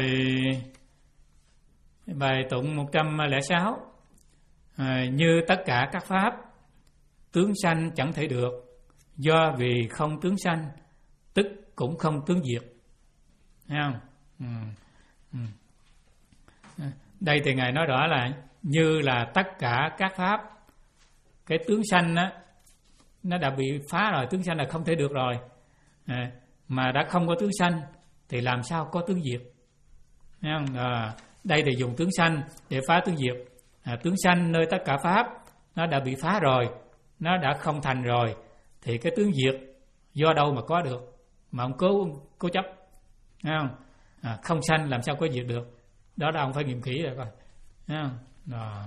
A: bài tụng một trăm lẻ sáu, à, như tất cả các pháp tướng sanh chẳng thể được, do vì không tướng sanh tức cũng không tướng diệt. Thấy không? Ừ. Ừ. Đây thì Ngài nói rõ là như là tất cả các pháp, cái tướng sanh á, nó đã bị phá rồi, tướng sanh là không thể được rồi. À, mà đã không có tướng sanh thì làm sao có tướng diệt? Thấy không? À, đây thì dùng tướng sanh để phá tướng diệt. À, tướng sanh nơi tất cả pháp nó đã bị phá rồi, nó đã không thành rồi, thì cái tướng diệt do đâu mà có được? Mà ông cố cố chấp, thấy không? À, không sanh làm sao có diệt được? Đó là ông phải nghiệm kỹ rồi coi, thấy không? Đó.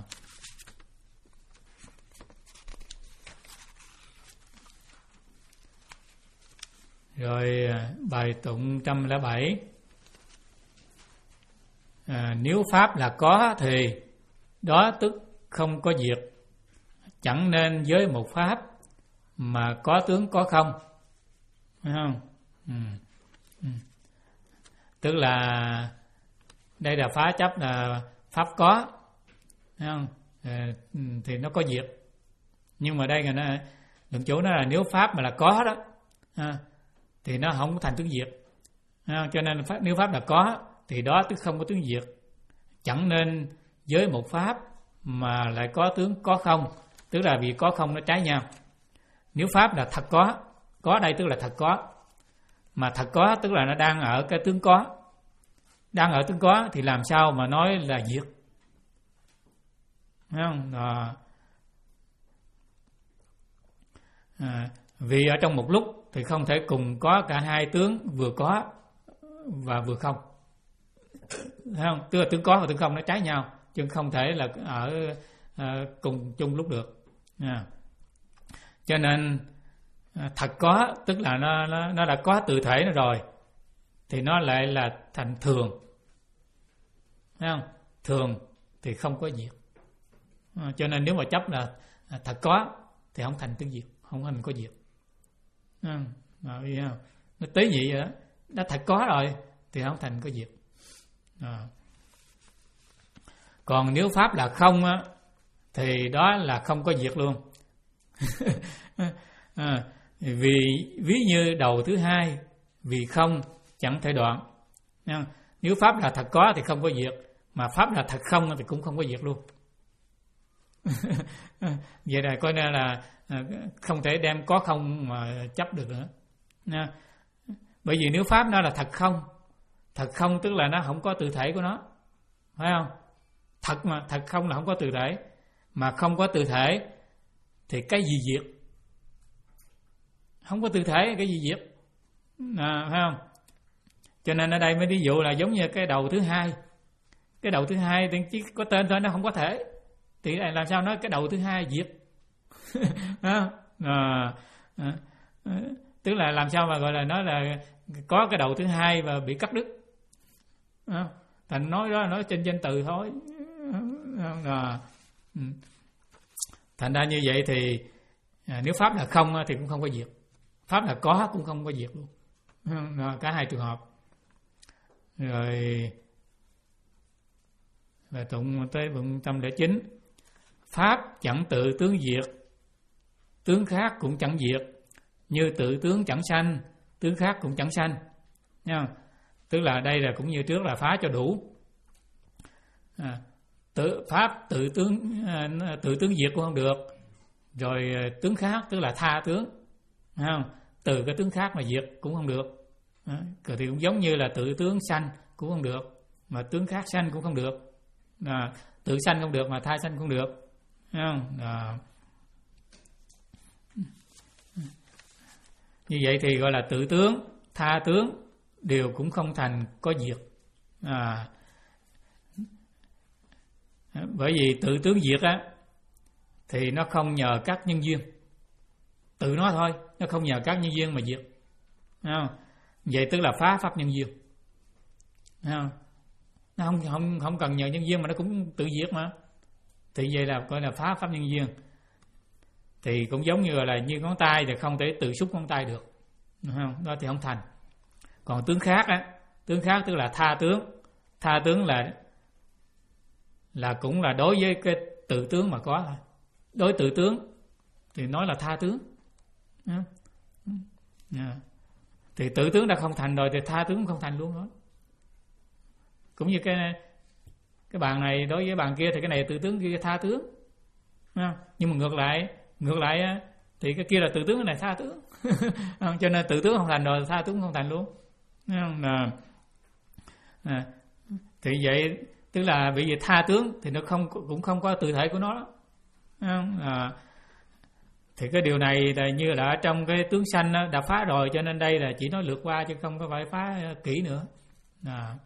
A: Rồi bài tụng một trăm lẻ bảy, à, nếu pháp là có thì đó tức không có diệt, chẳng nên với một pháp mà có tướng có không. Thấy không? Ừ. Ừ. Tức là đây là phá chấp là pháp có, thấy không? À, thì nó có diệt. Nhưng mà đây là nó đường chỗ nó là nếu pháp mà là có đó, à, thì nó không thành tướng diệt. À, cho nên pháp, nếu pháp là có thì đó tức không có tướng diệt, chẳng nên với một pháp mà lại có tướng có không, tức là vì có không nó trái nhau. Nếu pháp là thật có, có đây tức là thật có, mà thật có tức là nó đang ở cái tướng có, đang ở tướng có thì làm sao mà nói là diệt? Thấy không? À, à, vì ở trong một lúc thì không thể cùng có cả hai tướng vừa có và vừa không. Thấy không? Tức là tướng có và tướng không nó trái nhau, chứ không thể là ở uh, cùng chung lúc được. À. Cho nên uh, thật có tức là nó, nó nó đã có tự thể nó rồi, thì nó lại là thành thường. Thấy không? Thường thì không có diệt. À, cho nên nếu mà chấp là uh, thật có thì không thành tướng diệt, không thành có diệt. À, à, nó tế nhị vậy đó, đã thật có rồi thì không thành có diệt. À. Còn nếu pháp là không á, thì đó là không có diệt luôn. À, vì ví như đầu thứ hai, vì không chẳng thể đoạn. Nếu pháp là thật có thì không có diệt, mà pháp là thật không thì cũng không có diệt luôn. Vậy là coi nên là không thể đem có không mà chấp được nữa. Nha. Bởi vì nếu pháp nó là thật không, thật không tức là nó không có tự thể của nó, phải không? Thật mà, thật không là không có tự thể, mà không có tự thể thì cái gì diệt? Không có tự thể cái gì diệt? À, phải không? Cho nên ở đây mới ví dụ là giống như cái đầu thứ hai, cái đầu thứ hai thì chỉ có tên thôi, nó không có thể, thì làm sao nói cái đầu thứ hai diệt? À, à, à, à, tức là làm sao mà gọi là nói là có cái đầu thứ hai và bị cắt đứt. À, thành nói đó nói trên danh từ thôi. À, thành ra như vậy thì à, nếu pháp là không thì cũng không có diệt, pháp là có cũng không có diệt luôn. À, cả hai trường hợp. Rồi là tụng tới một trăm lẻ chín, pháp chẳng tự tướng diệt, tướng khác cũng chẳng diệt, như tự tướng chẳng sanh, tướng khác cũng chẳng sanh. Nha. Tức là đây là cũng như trước là phá cho đủ. À, tự pháp tự tướng à, tự tướng diệt cũng không được. Rồi tướng khác tức là tha tướng, không? Từ cái tướng khác mà diệt cũng không được. À, thì cũng giống như là tự tướng sanh cũng không được, mà tướng khác sanh cũng không được. À, tự sanh không được mà tha sanh không được. Không? À, như vậy thì gọi là tự tướng, tha tướng đều cũng không thành có diệt. À, bởi vì tự tướng diệt á thì nó không nhờ các nhân duyên, tự nó thôi, nó không nhờ các nhân duyên mà diệt. Không? Vậy tức là phá pháp nhân duyên. Không? Nó không, không, không cần nhờ nhân duyên mà nó cũng tự diệt mà. Thì vậy là gọi là phá pháp nhân duyên. Thì cũng giống như là như ngón tay thì không thể tự xúc ngón tay được, đúng không? Đó thì không thành. Còn tướng khác á, tướng khác tức là tha tướng. Tha tướng là là cũng là đối với cái tự tướng mà có thôi. Đối tự tướng thì nói là tha tướng. Thì tự tướng đã không thành rồi thì tha tướng không thành luôn đó. Cũng như cái cái bàn này đối với bàn kia thì cái này tự tướng, kia tha tướng. Nhưng mà ngược lại, ngược lại thì cái kia là tự tướng, cái này tha tướng. Cho nên tự tướng không thành rồi tha tướng không thành luôn. À, à, thì vậy tức là bởi vì tha tướng thì nó không cũng không có tự thể của nó đó. À, thì cái điều này là như là ở trong cái tướng sanh đó, đã phá rồi, cho nên đây là chỉ nói lượt qua chứ không có phải phá kỹ nữa. À.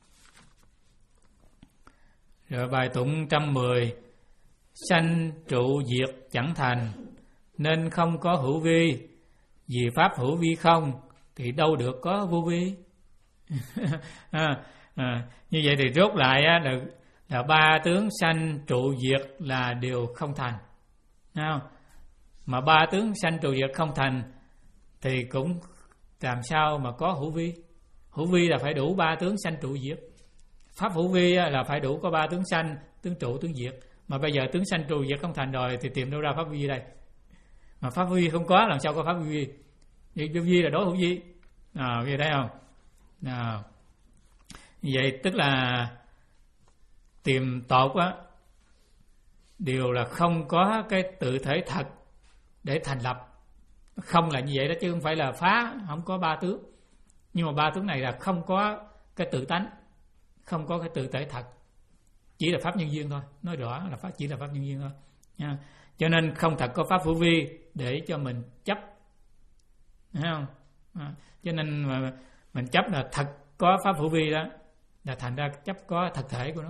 A: Rồi bài tụng một trăm mười: sanh trụ diệt chẳng thành, nên không có hữu vi, vì pháp hữu vi không, thì đâu được có vô vi. à, à, như vậy thì rốt lại á, là, là ba tướng sanh trụ diệt là đều không thành. Không? Mà ba tướng sanh trụ diệt không thành thì cũng làm sao mà có hữu vi. Hữu vi là phải đủ ba tướng sanh trụ diệt. Pháp hữu vi là phải đủ có ba tướng sanh, tướng trụ, tướng diệt. Mà bây giờ tướng sanh trụ diệt không thành rồi thì tìm đâu ra pháp vi đây. Mà pháp vi không có làm sao có pháp vi. Hữu vi là đối hữu vi. À, vì thấy không? À, vậy tức là tìm tột á, điều là không có cái tự thể thật để thành lập. Không là như vậy đó chứ không phải là phá, không có ba tướng. Nhưng mà ba tướng này là không có cái tự tánh, không có cái tự thể thật, chỉ là pháp nhân duyên thôi. Nói rõ là pháp chỉ là pháp nhân duyên thôi nha. Cho nên không thật có pháp hữu vi để cho mình chấp, thấy không? À, cho nên mà mình chấp là thật có pháp hữu vi đó, là thành ra chấp có thật thể của nó.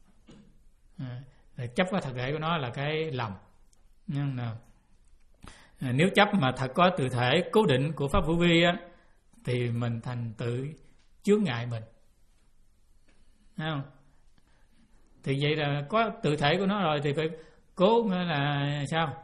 A: À, chấp có thật thể của nó là cái lầm. À, nếu chấp mà thật có tự thể cố định của pháp hữu vi á, thì mình thành tự chướng ngại mình. Thấy không? Thì vậy là có tự thể của nó rồi thì phải cố là sao?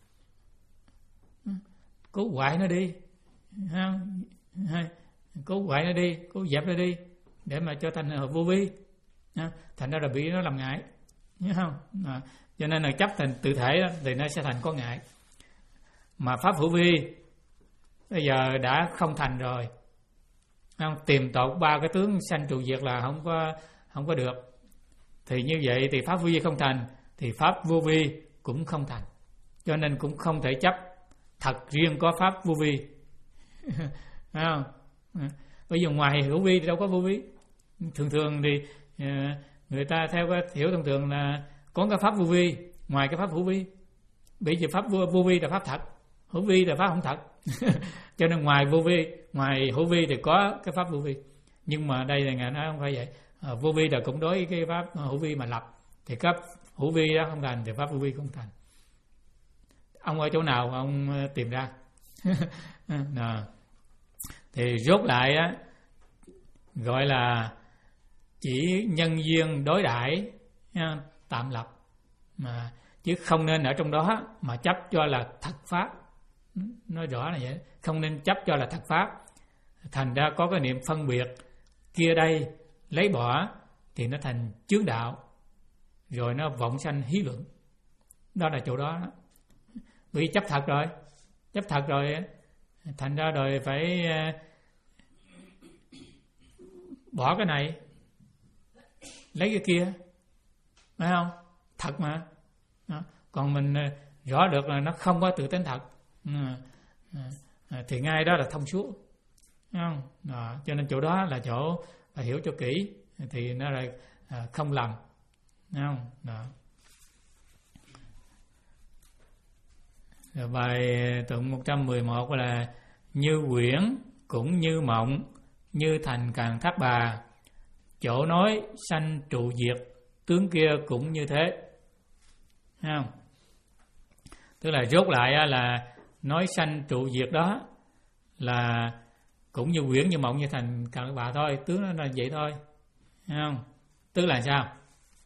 A: Cố hoại nó đi. Thấy không? Cố hoại nó đi, cố dẹp nó đi để mà cho thành vô vi. Thành ra là bị nó làm ngại. Nhớ không? À, cho nên là chấp thành tự thể đó, thì nó sẽ thành có ngại. Mà pháp hữu vi bây giờ đã không thành rồi, không? Tìm tột ba cái tướng sanh trụ diệt là không có không có được. Thì như vậy thì pháp vô vi không thành, thì pháp vô vi cũng không thành. Cho nên cũng không thể chấp thật riêng có pháp vô vi. Không? Bây giờ ngoài hữu vi thì đâu có vô vi. Thường thường thì người ta theo cái hiểu thông thường là có cái pháp vô vi ngoài cái pháp hữu vi. Bởi vì pháp vô, vô vi là pháp thật, hữu vi là pháp không thật. Cho nên ngoài vô vi, ngoài hữu vi thì có cái pháp vô vi. Nhưng mà đây là Ngài nói không phải vậy. À, vô vi là cũng đối với cái pháp hữu vi mà lập. Thì cấp hữu vi đó không thành thì pháp vô vi không thành. Ông ở chỗ nào ông tìm ra. Nào. Thì rốt lại á, gọi là chỉ nhân duyên đối đãi tạm lập, mà chứ không nên ở trong đó mà chấp cho là thật pháp. Nói rõ là vậy, không nên chấp cho là thật pháp. Thành ra có cái niệm phân biệt kia đây lấy bỏ thì nó thành chướng đạo, rồi nó vọng sanh hí luận. Đó là chỗ đó, đó. Bị chấp thật rồi, chấp thật rồi thành ra rồi phải bỏ cái này lấy cái kia, phải không? Thật mà. Đó. Còn mình rõ được là nó không có tự tính thật, à, à, thì ngay đó là thông suốt, phải không? Đó. Cho nên chỗ đó là chỗ phải hiểu cho kỹ thì nó lại à, không lầm, phải không? Đó. Rồi bài tụng một trăm mười một là như quyển cũng như mộng, như thành càng thác bà, chỗ nói sanh trụ diệt, tướng kia cũng như thế. Thấy không? Tức là rốt lại là nói sanh trụ diệt đó là cũng như quyển như mộng như thành Càn Thất Bà thôi, tướng nó là vậy thôi, thấy không? Tức là sao?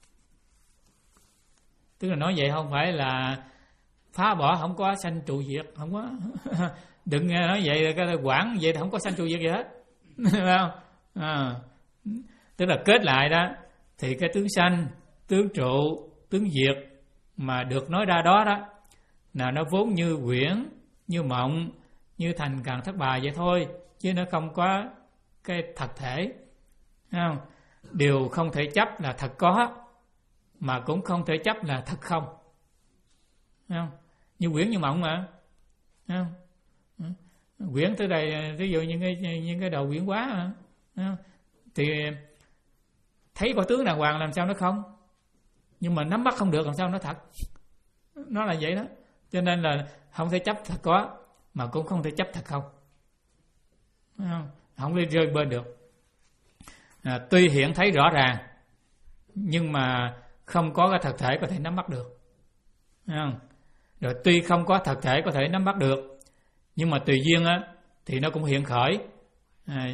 A: Tức là nói vậy không phải là phá bỏ không có sanh trụ diệt, không có đừng nói vậy cái quản vậy thì không có sanh trụ diệt gì hết, phải không? À, tức là kết lại đó thì cái tướng sanh, tướng trụ, tướng diệt mà được nói ra đó đó là nó vốn như quyển, như mộng, như thành Càn Thất Bà vậy thôi, chứ nó không có cái thật thể, thấy không? Điều không thể chấp là thật có, mà cũng không thể chấp là thật không, thấy không? Như quyển như mộng mà, thấy không? Quyển tới đây ví dụ những cái những cái đầu quyển quá mà, thì thấy có tướng đàng hoàng làm sao nó không, nhưng mà nắm bắt không được làm sao nó thật, nó là vậy đó. Cho nên là không thể chấp thật có, mà cũng không thể chấp thật không, thấy không? Không thể rơi bên được. À, tuy hiện thấy rõ ràng nhưng mà không có cái thật thể có thể nắm bắt được, thấy không? Rồi tuy không có thật thể có thể nắm bắt được, nhưng mà tùy duyên á thì nó cũng hiện khởi, à,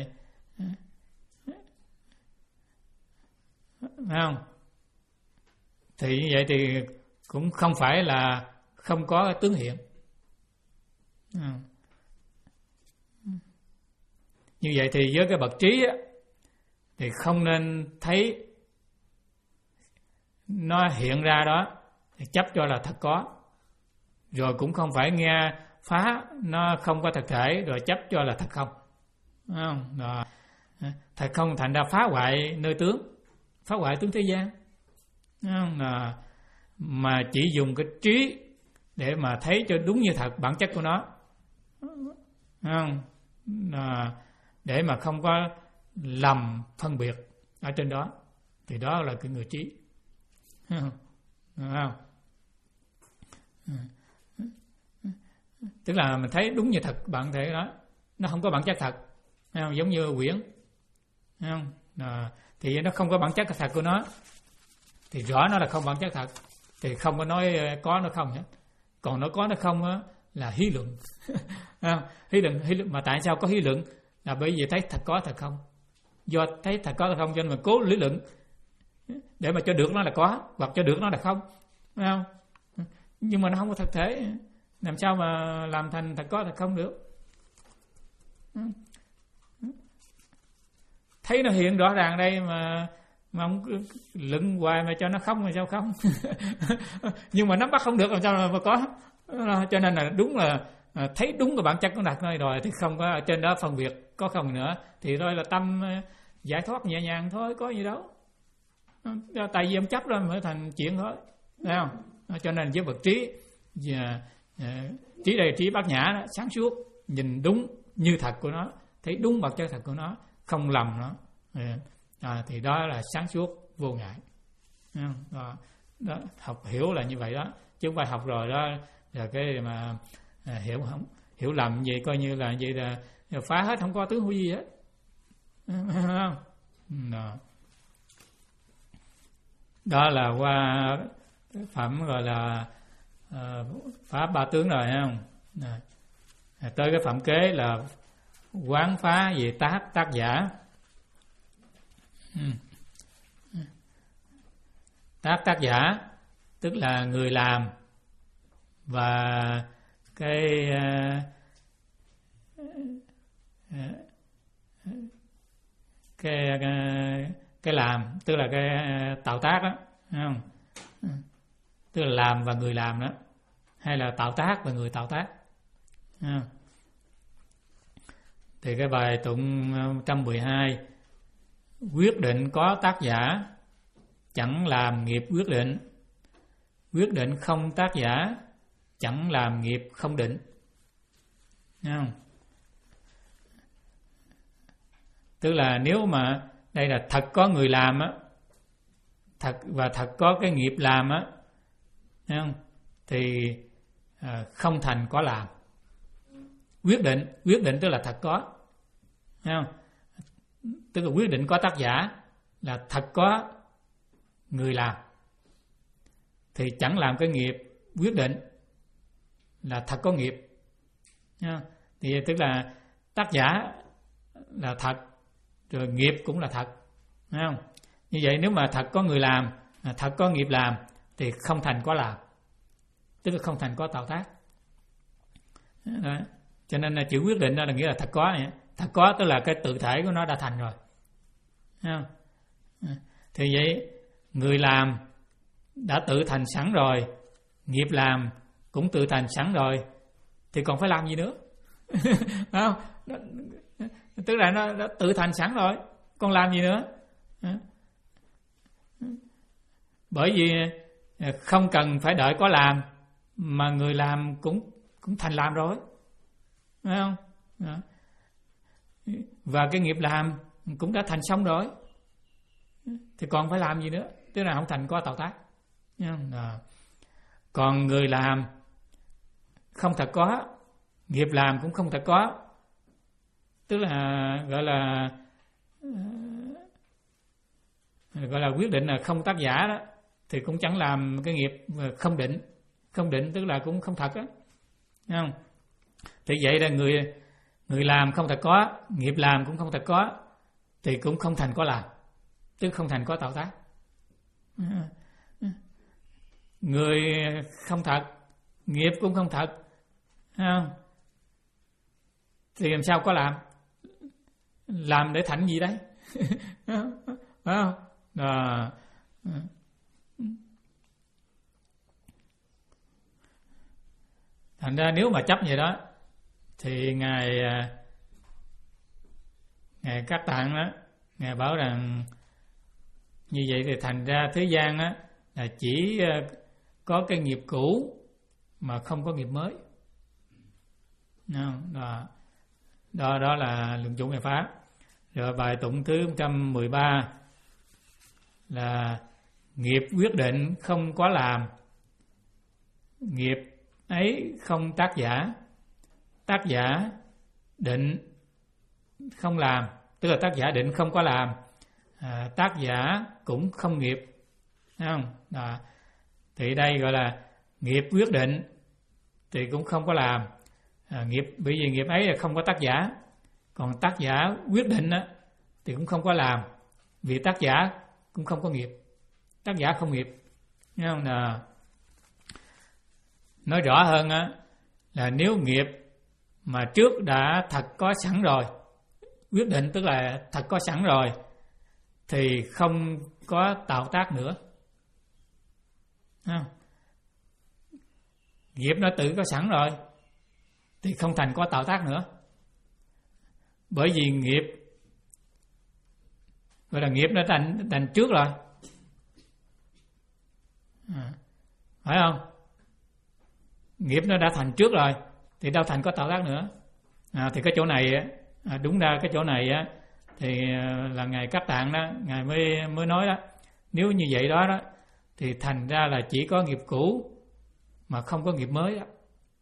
A: thấy không? Thì như vậy thì cũng không phải là không có tướng hiện. À, như vậy thì với cái bậc trí á, thì không nên thấy nó hiện ra đó thì chấp cho là thật có, rồi cũng không phải nghe phá nó không có thật thể rồi chấp cho là thật không, đúng không? Đó. Thật không thành ra phá hoại nơi tướng, phá hoại tướng thế gian, đúng không? Đó. Mà chỉ dùng cái trí để mà thấy cho đúng như thật bản chất của nó, đúng không? Đó. Để mà không có lầm phân biệt ở trên đó, thì đó là cái người trí, đúng không? Đúng không? Tức là mình thấy đúng như thật bản thể đó, nó không có bản chất thật, thấy không? Giống như quyển, thấy không? À, thì nó không có bản chất thật của nó, thì rõ nó là không bản chất thật, thì không có nói có nó không hết. Còn nó có nó không á là hí luận, không? Hí luận, hí luận. Mà tại sao có hí luận? Là bởi vì thấy thật có thật không, do thấy thật có thật không cho nên mình cố lý luận để mà cho được nó là có hoặc cho được nó là không, thấy không? Nhưng mà nó không có thật thể, làm sao mà làm thành thật có thật không được? Thấy nó hiện rõ ràng đây mà mà ông luận hoài mà cho nó không thì sao không? Nhưng mà nắm bắt không được làm sao mà có? Cho nên là đúng là thấy đúng cái bản chất của đặt nơi rồi thì không có ở trên đó phân biệt có không nữa, thì thôi là tâm giải thoát nhẹ nhàng thôi, có gì đâu. Tại vì ông chấp rồi mới thành chuyện thôi, thấy không? Cho nên với bậc trí, và trí đây trí bát nhã đó, sáng suốt, nhìn đúng như thật của nó, thấy đúng bản chất thật của nó, không lầm nó, à, thì đó là sáng suốt vô ngại. Đó, đó, học hiểu là như vậy đó, chứ không phải học rồi đó là cái mà à, hiểu không hiểu lầm vậy coi như là vậy là phá hết, không có tướng hữu gì hết. Đó. Đó là qua phẩm gọi là uh, phá ba tướng rồi, thấy không? À, tới cái phẩm kế là quán phá về tác tác giả. Tác tác giả tức là người làm, và cái cái cái, cái làm tức là cái tạo tác đó, thấy không? Tức là làm và người làm đó, hay là tạo tác và người tạo tác. Thì cái bài tụng một trăm mười hai, quyết định có tác giả chẳng làm nghiệp quyết định, quyết định không tác giả chẳng làm nghiệp không định. Thấy không? Tức là nếu mà đây là thật có người làm á, thật và thật có cái nghiệp làm á, thấy không? Thì à, không thành có làm. Quyết định, quyết định tức là thật có, thấy không? Tức là quyết định có tác giả là thật có người làm, thì chẳng làm cái nghiệp quyết định là thật có nghiệp. Thấy không? Thì tức là tác giả là thật, rồi nghiệp cũng là thật, thấy không? Như vậy nếu mà thật có người làm, thật có nghiệp làm thì không thành có làm, tức là không thành có tạo tác. Đó. Cho nên là chữ quyết định đó là nghĩa là thật có này. Thật có tức là cái tự thể của nó đã thành rồi, thấy không? Thì vậy người làm đã tự thành sẵn rồi, nghiệp làm cũng tự thành sẵn rồi, thì còn phải làm gì nữa? Không? Tức là nó, nó tự thành sẵn rồi, còn làm gì nữa? Bởi vì không cần phải đợi có làm mà người làm cũng cũng thành làm rồi, phải không? Đó. Và cái nghiệp làm cũng đã thành xong rồi, thì còn phải làm gì nữa? Tức là không thành có tạo tác. Đó. Còn người làm không thật có, nghiệp làm cũng không thật có, tức là gọi là gọi là quyết định là không tác giả đó, thì cũng chẳng làm cái nghiệp không định. Không định tức là cũng không thật á, thấy không? Thì vậy là người người làm không thật có, nghiệp làm cũng không thật có, thì cũng không thành có làm, tức không thành có tạo tác. Người không thật, nghiệp cũng không thật, thấy không? Thì làm sao có làm? Làm để thành gì đấy? Phải không? Đó. Thành ra nếu mà chấp vậy đó thì ngài ngài Các Tạng đó, ngài bảo rằng như vậy thì thành ra thế gian á là chỉ có cái nghiệp cũ mà không có nghiệp mới. Đó, đó, đó là luận chủ Ngài Pháp. Rồi bài tụng thứ một trăm mười ba là nghiệp quyết định không có làm, nghiệp ấy không tác giả, tác giả định không làm, tức là tác giả định không có làm, à, tác giả cũng không nghiệp, thấy không? Đó. Thì đây gọi là nghiệp quyết định thì cũng không có làm, à, nghiệp bởi vì nghiệp ấy là không có tác giả. Còn tác giả quyết định á thì cũng không có làm, vì tác giả cũng không có nghiệp, tác giả không nghiệp, thấy không? Là nói rõ hơn á là nếu nghiệp mà trước đã thật có sẵn rồi, quyết định tức là thật có sẵn rồi, thì không có tạo tác nữa. Không? Nghiệp nó tự có sẵn rồi thì không thành có tạo tác nữa. Bởi vì nghiệp gọi là nghiệp nó thành, thành trước rồi, à, phải không? Nghiệp nó đã thành trước rồi thì đâu thành có tạo tác nữa. À, thì cái chỗ này à, đúng ra cái chỗ này á thì là ngài Các Tạng đó, ngài mới mới nói đó, nếu như vậy đó đó thì thành ra là chỉ có nghiệp cũ mà không có nghiệp mới đó.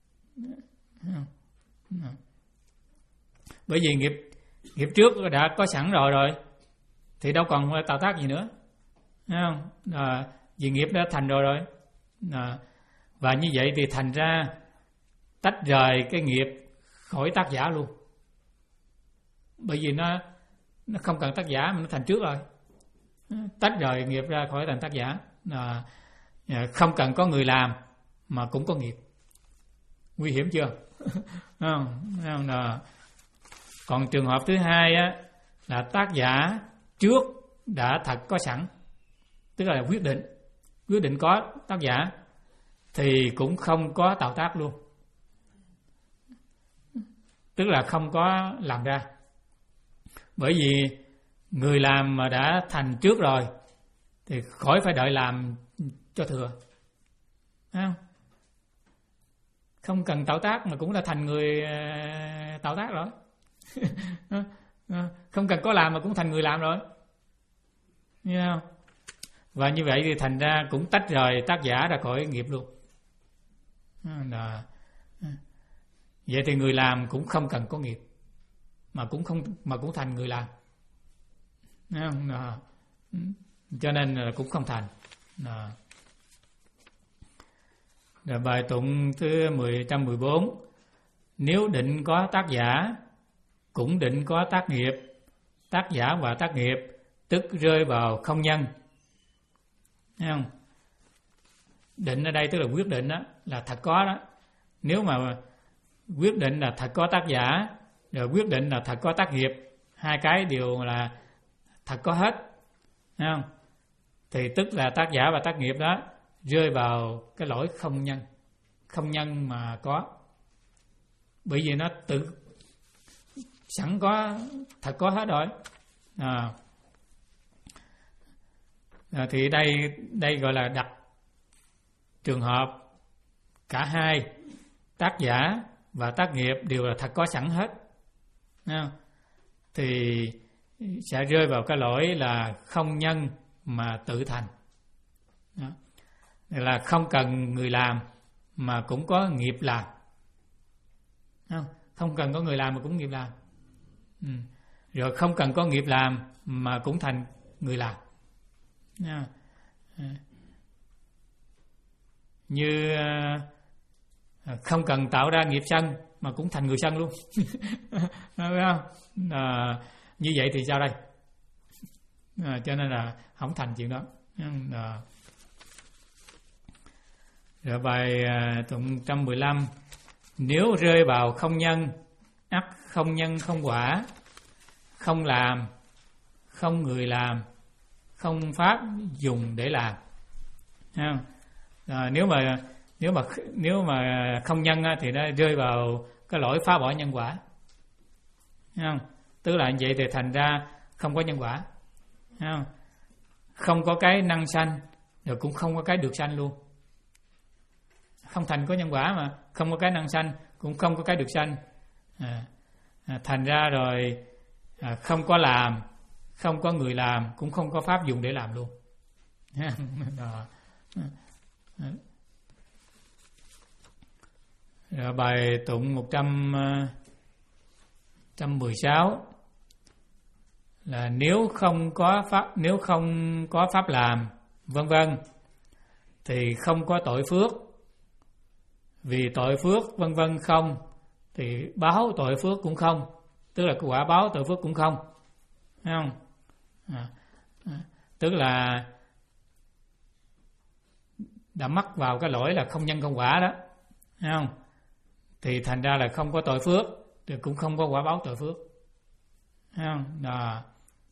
A: Bởi vì nghiệp nghiệp trước đã có sẵn rồi rồi thì đâu còn tạo tác gì nữa, thấy không? À, vì nghiệp đã thành rồi rồi. À, và như vậy thì thành ra tách rời cái nghiệp khỏi tác giả luôn. Bởi vì nó nó không cần tác giả mà nó thành trước rồi. Tách rời nghiệp ra khỏi thành tác giả. À, không cần có người làm mà cũng có nghiệp. Nguy hiểm chưa? Không, không là. Còn trường hợp thứ hai á là tác giả trước đã thật có sẵn, tức là quyết định, quyết định có tác giả thì cũng không có tạo tác luôn, tức là không có làm ra. Bởi vì người làm mà đã thành trước rồi thì khỏi phải đợi làm cho thừa, thấy không? Không cần tạo tác mà cũng đã thành người tạo tác rồi. Không cần có làm mà cũng thành người làm rồi, nghe không? Và như vậy thì thành ra cũng tách rời tác giả ra khỏi nghiệp luôn. Đó. Vậy thì người làm cũng không cần có nghiệp mà cũng không mà cũng thành người làm, nghe không? Đó. Cho nên là cũng không thành. Đó. Rồi bài tụng thứ một trăm mười bốn, nếu định có tác giả cũng định có tác nghiệp, tác giả và tác nghiệp, tức rơi vào không nhân. Thấy không? Định ở đây tức là quyết định đó, là thật có đó. Nếu mà quyết định là thật có tác giả, rồi quyết định là thật có tác nghiệp, hai cái đều là thật có hết. Thấy không? Thì tức là tác giả và tác nghiệp đó rơi vào cái lỗi không nhân. Không nhân mà có. Bởi vì nó tự sẵn có, thật có hết rồi. À. À, thì đây đây gọi là đặt trường hợp cả hai tác giả và tác nghiệp đều là thật có sẵn hết. À. Thì sẽ rơi vào cái lỗi là không nhân mà tự thành. Đó. Là không cần người làm mà cũng có nghiệp làm. Không, không cần có người làm mà cũng nghiệp làm. Ừ. Rồi không cần có nghiệp làm mà cũng thành người làm. À. Như không cần tạo ra nghiệp sân mà cũng thành người sân luôn. Phải không? À, như vậy thì sao đây? À, cho nên là không thành chuyện đó. À. Rồi bài tụng một trăm mười lăm. Nếu rơi vào không nhân, ắt không nhân không quả, không làm, không người làm, không pháp dùng để làm. À, nếu mà nếu mà nếu mà không nhân thì nó rơi vào cái lỗi phá bỏ nhân quả. Không? Tức là như vậy thì thành ra không có nhân quả. Không? Không có cái năng sanh, rồi cũng không có cái được sanh luôn. Không thành có nhân quả mà không có cái năng sanh, cũng không có cái được sanh. À, à, thành ra rồi à, không có làm, không có người làm, cũng không có pháp dùng để làm luôn. Đó. Rồi bài tụng một trăm mười sáu là nếu không có pháp nếu không có pháp làm vân vân thì không có tội phước. Vì tội phước vân vân không thì báo tội phước cũng không, tức là quả báo tội phước cũng không. Thấy không? À, à, tức là đã mắc vào cái lỗi là không nhân không quả đó. Thấy không? Thì thành ra là không có tội phước thì cũng không có quả báo tội phước. Thấy không? Đó.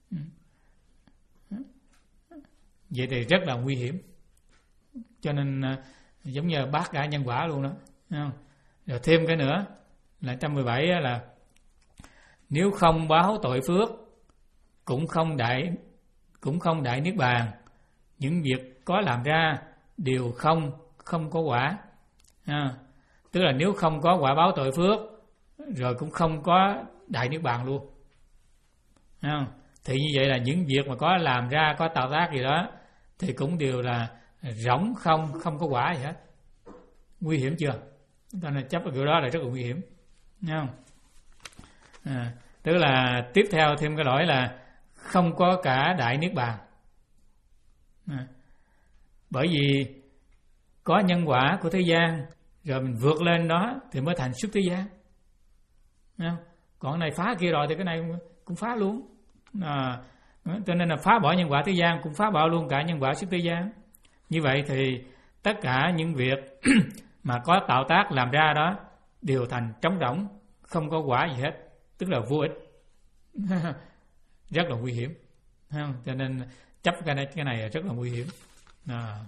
A: Vậy thì rất là nguy hiểm. Cho nên giống như bác cả nhân quả luôn đó. Thấy không? Rồi thêm cái nữa là một trăm mười bảy là nếu không báo tội phước cũng không đại cũng không đại niết bàn, những việc có làm ra đều không không có quả. À, tức là nếu không có quả báo tội phước rồi cũng không có đại niết bàn luôn. À, thì như vậy là những việc mà có làm ra, có tạo tác gì đó thì cũng đều là rỗng không, không có quả gì hết. Nguy hiểm chưa? Cho nên chấp vào kiểu đó là rất là nguy hiểm. Thấy không? À, tức là tiếp theo thêm cái lỗi là không có cả đại niết bàn. À, bởi vì có nhân quả của thế gian rồi mình vượt lên đó thì mới thành xuất thế gian. Thấy không? Còn cái này phá kia rồi thì cái này cũng phá luôn. À, cho nên là phá bỏ nhân quả thế gian cũng phá bỏ luôn cả nhân quả xuất thế gian. Như vậy thì tất cả những việc mà có tạo tác làm ra đó đều thành trống rỗng, không có quả gì hết, tức là vô ích. Rất là nguy hiểm. Không? Cho nên chấp cái này, cái này rất là nguy hiểm. À.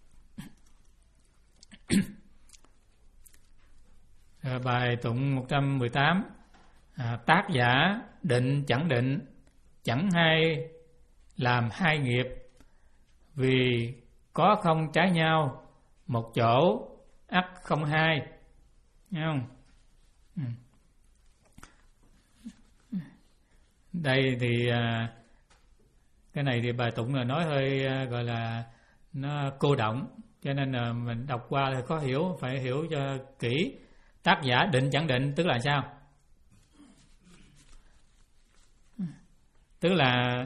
A: Rồi bài tụng một trăm mười tám. À, tác giả định chẳng định, chẳng hay làm hai nghiệp, vì có không trái nhau, một chỗ ắt không hai. Thấy không? Ừ. Đây thì à, cái này thì bài tụng là nói hơi à, gọi là nó cô động, cho nên là mình đọc qua thì khó hiểu, phải hiểu cho kỹ. Tác giả định chẳng định tức là sao? Tức là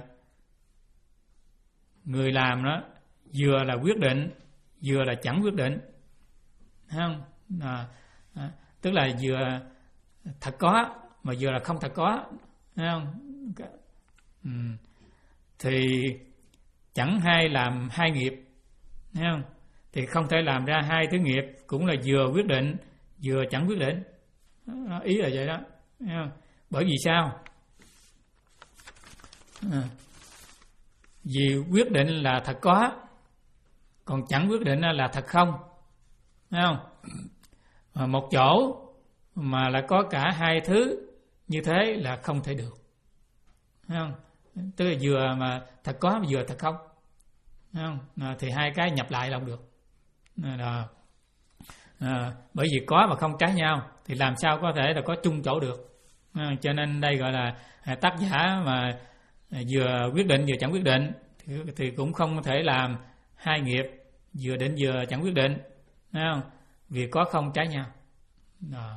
A: người làm đó vừa là quyết định, vừa là chẳng quyết định. Thấy không? À, à, tức là vừa thật có mà vừa là không thật có, thấy không? Ừ. Thì chẳng hay làm hai nghiệp, thấy không? Thì không thể làm ra hai thứ nghiệp cũng là vừa quyết định vừa chẳng quyết định. Ý là vậy đó, thấy không? Bởi vì sao? À, vì quyết định là thật có, còn chẳng quyết định là thật không, thấy không? À, một chỗ mà lại có cả hai thứ như thế là không thể được, thấy không? Tức là vừa mà thật có vừa thật không, thấy không? À, thì hai cái nhập lại là không được. À, à, bởi vì có và không trái nhau thì làm sao có thể là có chung chỗ được. À, cho nên đây gọi là à, tác giả mà à, vừa quyết định vừa chẳng quyết định thì, thì cũng không thể làm hai nghiệp vừa định vừa chẳng quyết định, thấy không? Vì có không trái nhau. À.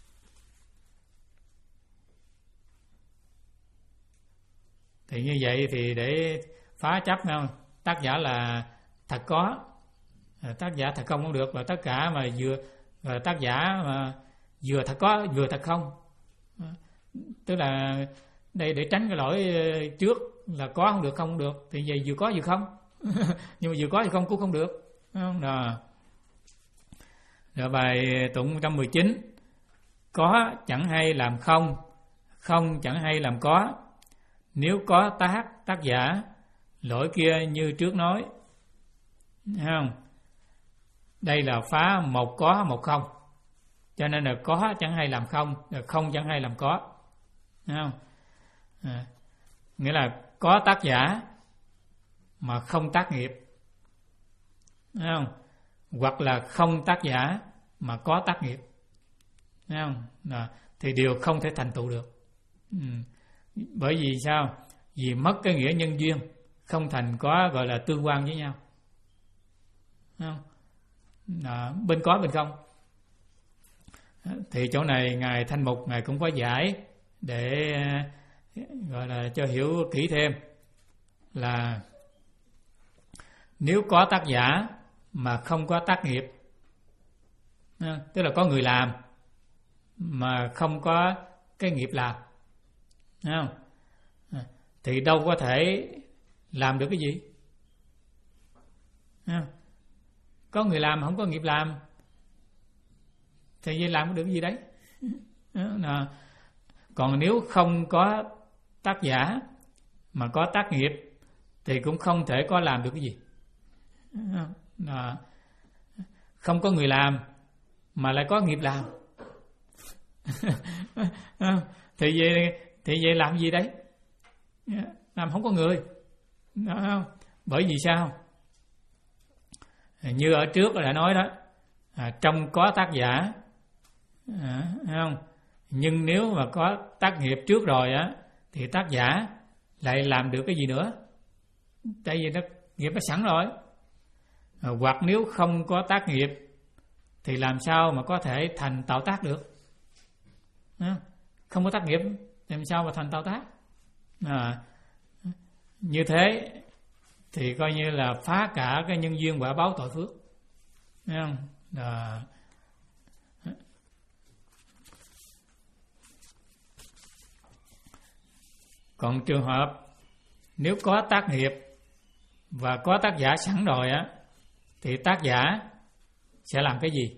A: Thì như vậy thì để phá chấp, không? Tác giả là thật có, tác giả thật không không được, và tất cả mà vừa và tác giả mà vừa thật có vừa thật không. Tức là đây để tránh cái lỗi trước là có không được không được, thì vậy vừa có vừa không. Nhưng mà vừa có vừa không cũng không được, đúng không? Rồi. Rồi bài tụng một trăm mười chín: có chẳng hay làm không, không chẳng hay làm có. Nếu có tác tác giả, lỗi kia như trước nói. Thấy không? Đây là phá một có một không, cho nên là có chẳng hay làm không, không chẳng hay làm có. Thấy không? À, nghĩa là có tác giả mà không tác nghiệp, thấy không? Hoặc là không tác giả mà có tác nghiệp, thấy không? À, thì đều không thể thành tựu được. Ừ. Bởi vì sao? Vì mất cái nghĩa nhân duyên, không thành có gọi là tương quan với nhau, thấy không? À, bên có bên không. Thì chỗ này ngài Thanh Mục ngài cũng có giải để gọi là cho hiểu kỹ thêm, là nếu có tác giả mà không có tác nghiệp, tức là có người làm mà không có cái nghiệp làm, thấy không? Thì đâu có thể làm được cái gì. Có người làm mà không có nghiệp làm thì vậy làm được cái gì đấy. Còn nếu không có tác giả mà có tác nghiệp thì cũng không thể có làm được cái gì. Không có người làm mà lại có nghiệp làm thì vậy thì vậy làm gì đấy? Làm không có người. Đó. Bởi vì sao? Như ở trước đã nói đó, à, trong có tác giả, à, không? Nhưng nếu mà có tác nghiệp trước rồi á thì tác giả lại làm được cái gì nữa? Tại vì nó nghiệp nó sẵn rồi. À, hoặc nếu không có tác nghiệp thì làm sao mà có thể thành tạo tác được? À, không có tác nghiệp làm sao mà thành tạo tác? À, như thế thì coi như là phá cả cái nhân duyên quả báo tội phước, thấy không? À, còn trường hợp nếu có tác nghiệp và có tác giả sẵn rồi á thì tác giả sẽ làm cái gì?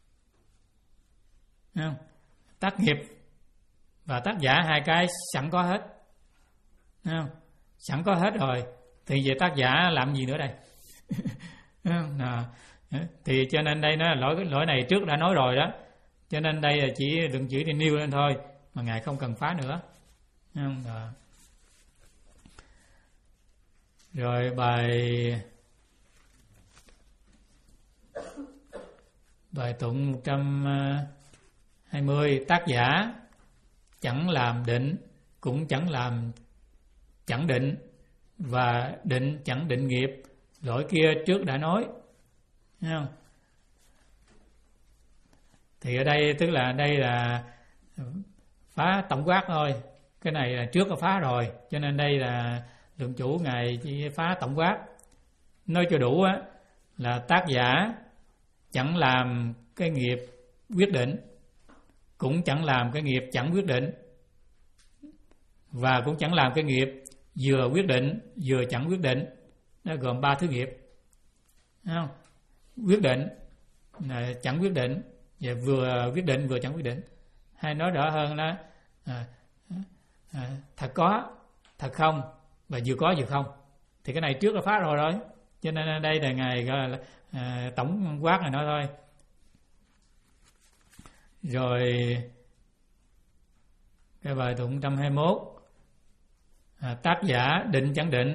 A: Thấy không? Tác nghiệp và tác giả hai cái sẵn có hết, thấy không? Sẵn có hết rồi thì về tác giả làm gì nữa đây? À, thì cho nên đây nó là lỗi lỗi này trước đã nói rồi đó, cho nên đây là chỉ đừng chỉ đi nêu lên thôi mà ngài không cần phá nữa. À. Rồi bài bài tụng một trăm hai mươi: tác giả chẳng làm định cũng chẳng làm chẳng định, và định chẳng định nghiệp, lỗi kia trước đã nói. Thấy không? Thì ở đây tức là đây là phá tổng quát thôi, cái này là trước có phá rồi, cho nên đây là lượng chủ ngài chỉ phá tổng quát. Nói cho đủ á là tác giả chẳng làm cái nghiệp quyết định cũng chẳng làm cái nghiệp chẳng quyết định, và cũng chẳng làm cái nghiệp vừa quyết định vừa chẳng quyết định. Nó gồm ba thứ nghiệp. Thấy không? Quyết định, chẳng quyết định, và vừa quyết định vừa chẳng quyết định. Hay nói rõ hơn là à, à, thật có, thật không, và vừa có vừa không. Thì cái này trước là phá rồi rồi. Cho nên đây là Ngài gọi là à, tổng quát này nói thôi. Rồi cái bài tụng một trăm hai mươi mốt, à, tác giả định chẳng định.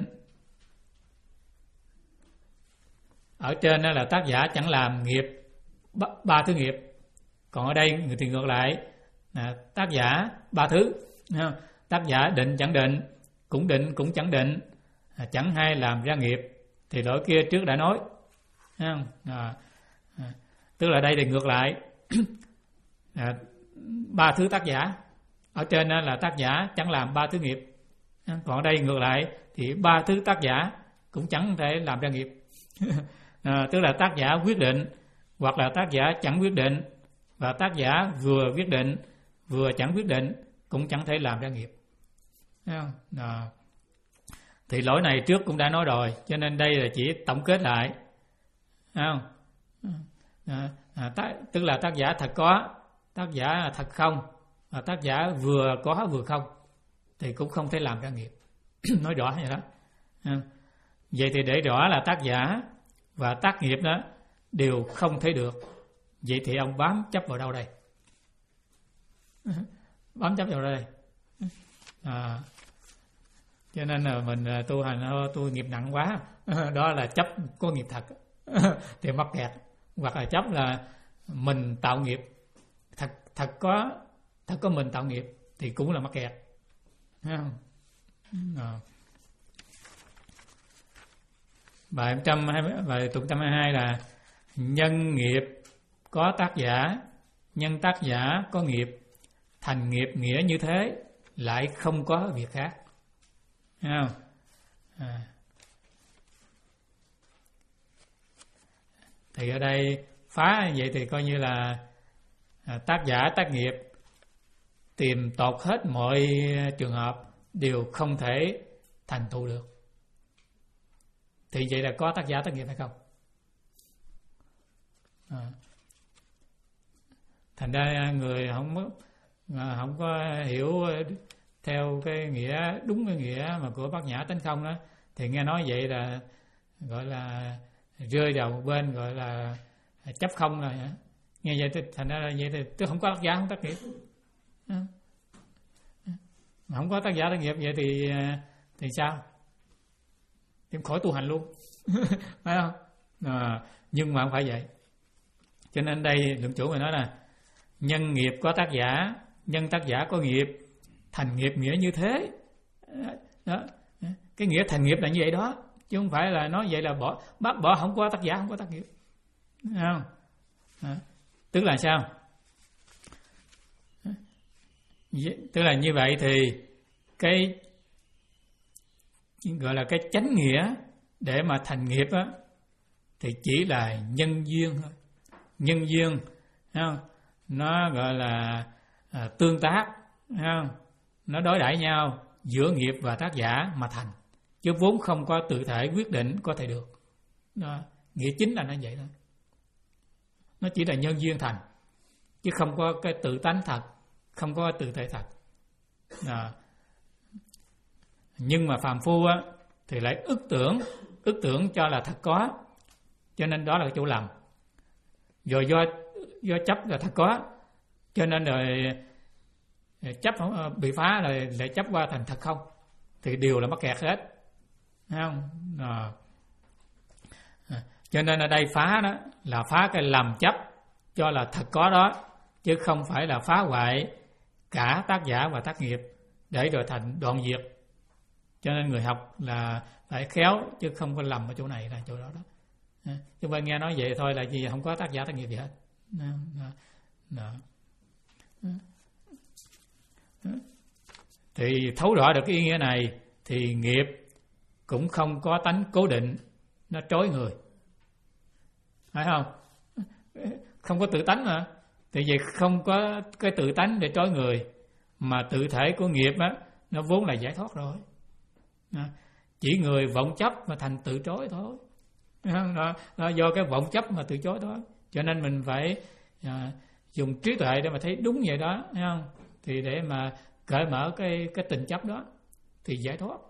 A: Ở trên đó là tác giả chẳng làm nghiệp ba, ba thứ nghiệp. Còn ở đây người thì ngược lại, à, tác giả ba thứ. Tác giả định chẳng định, cũng định cũng chẳng định, à, chẳng hay làm ra nghiệp. Thì lỗi kia trước đã nói. À, à, tức là đây thì ngược lại. à, ba thứ tác giả. Ở trên đó là tác giả chẳng làm ba thứ nghiệp. Còn ở đây ngược lại thì ba thứ tác giả cũng chẳng thể làm ra nghiệp. à, tức là tác giả quyết định hoặc là tác giả chẳng quyết định, và tác giả vừa quyết định vừa chẳng quyết định cũng chẳng thể làm ra nghiệp. À, thì lỗi này trước cũng đã nói rồi, cho nên đây là chỉ tổng kết lại. À, à, à, tác, tức là tác giả thật có, tác giả thật không, và tác giả vừa có vừa không thì cũng không thể làm ra nghiệp. Nói rõ vậy đó. À, vậy thì để rõ là tác giả và tác nghiệp đó đều không thể được. Vậy thì ông bám chấp vào đâu đây? Bám chấp vào đây. À, cho nên là mình tu hành tu nghiệp nặng quá. Đó là chấp có nghiệp thật thì mắc kẹt. Hoặc là chấp là mình tạo nghiệp. Thật thật có thật có mình tạo nghiệp thì cũng là mắc kẹt. Thấy không? À. Bài một trăm hai mươi, bài tụng một trăm hai mươi hai là nhân nghiệp có tác giả, nhân tác giả có nghiệp, thành nghiệp nghĩa như thế, lại không có việc khác. Thấy không? À. Thì ở đây phá vậy thì coi như là à, tác giả tác nghiệp tìm tột hết mọi trường hợp đều không thể thành tựu được. Thì vậy là có tác giả tác nghiệp hay không? À. Thành ra người không không có hiểu theo cái nghĩa đúng cái nghĩa mà của Bát Nhã Tánh Không đó, thì nghe nói vậy là gọi là rơi vào một bên, gọi là chấp không rồi. Nghe vậy thì thành ra là vậy thì tôi không có tác giả không tác nghiệp. À. Mà không có tác giả tác nghiệp vậy thì thì sao? Thì khỏi tu hành luôn. Phải không? À, nhưng mà không phải vậy. Cho nên đây lượng chủ người nói là nhân nghiệp có tác giả, nhân tác giả có nghiệp, thành nghiệp nghĩa như thế. Đó. Cái nghĩa thành nghiệp là như vậy đó, chứ không phải là nói vậy là bỏ bác bỏ không có tác giả không có tác nghiệp. Thấy không? Đó. Tức là sao? Tức là như vậy thì cái gọi là cái chánh nghĩa để mà thành nghiệp á thì chỉ là nhân duyên thôi. Nhân duyên, thấy không? Nó gọi là à, tương tác, thấy không? Nó đối đãi nhau giữa nghiệp và tác giả mà thành, chứ vốn không có tự thể quyết định có thể được. Đó. Nghĩa chính là nó vậy thôi. Nó chỉ là nhân duyên thành, chứ không có cái tự tánh thật, không có tự thể thật. Đó. Nhưng mà phàm phu á thì lại ức tưởng, ức tưởng cho là thật có, cho nên đó là cái chỗ lầm. Rồi do do chấp là thật có, cho nên rồi chấp bị phá rồi lại chấp qua thành thật không, thì đều là mắc kẹt hết. Thấy không? À. Cho nên ở đây phá đó là phá cái lầm chấp cho là thật có đó, chứ không phải là phá hoại cả tác giả và tác nghiệp để rồi thành đoạn diệt. Cho nên người học là phải khéo, chứ không có lầm ở chỗ này là chỗ đó đó. Chúng ta nghe nói vậy thôi là gì, không có tác giả tác nghiệp gì hết. Đó. Đó. Đó. Thì thấu rõ được cái ý nghĩa này thì nghiệp cũng không có tánh cố định, nó trói người. Phải không? Không có tự tánh mà. Thì vậy không có cái tự tánh để trói người, mà tự thể của nghiệp á nó vốn là giải thoát rồi. Chỉ người vọng chấp mà thành từ chối thôi. Nó, nó do cái vọng chấp mà từ chối thôi. Cho nên mình phải à, dùng trí tuệ để mà thấy đúng vậy đó, thấy không? Thì để mà cởi mở cái cái tình chấp đó thì giải thoát.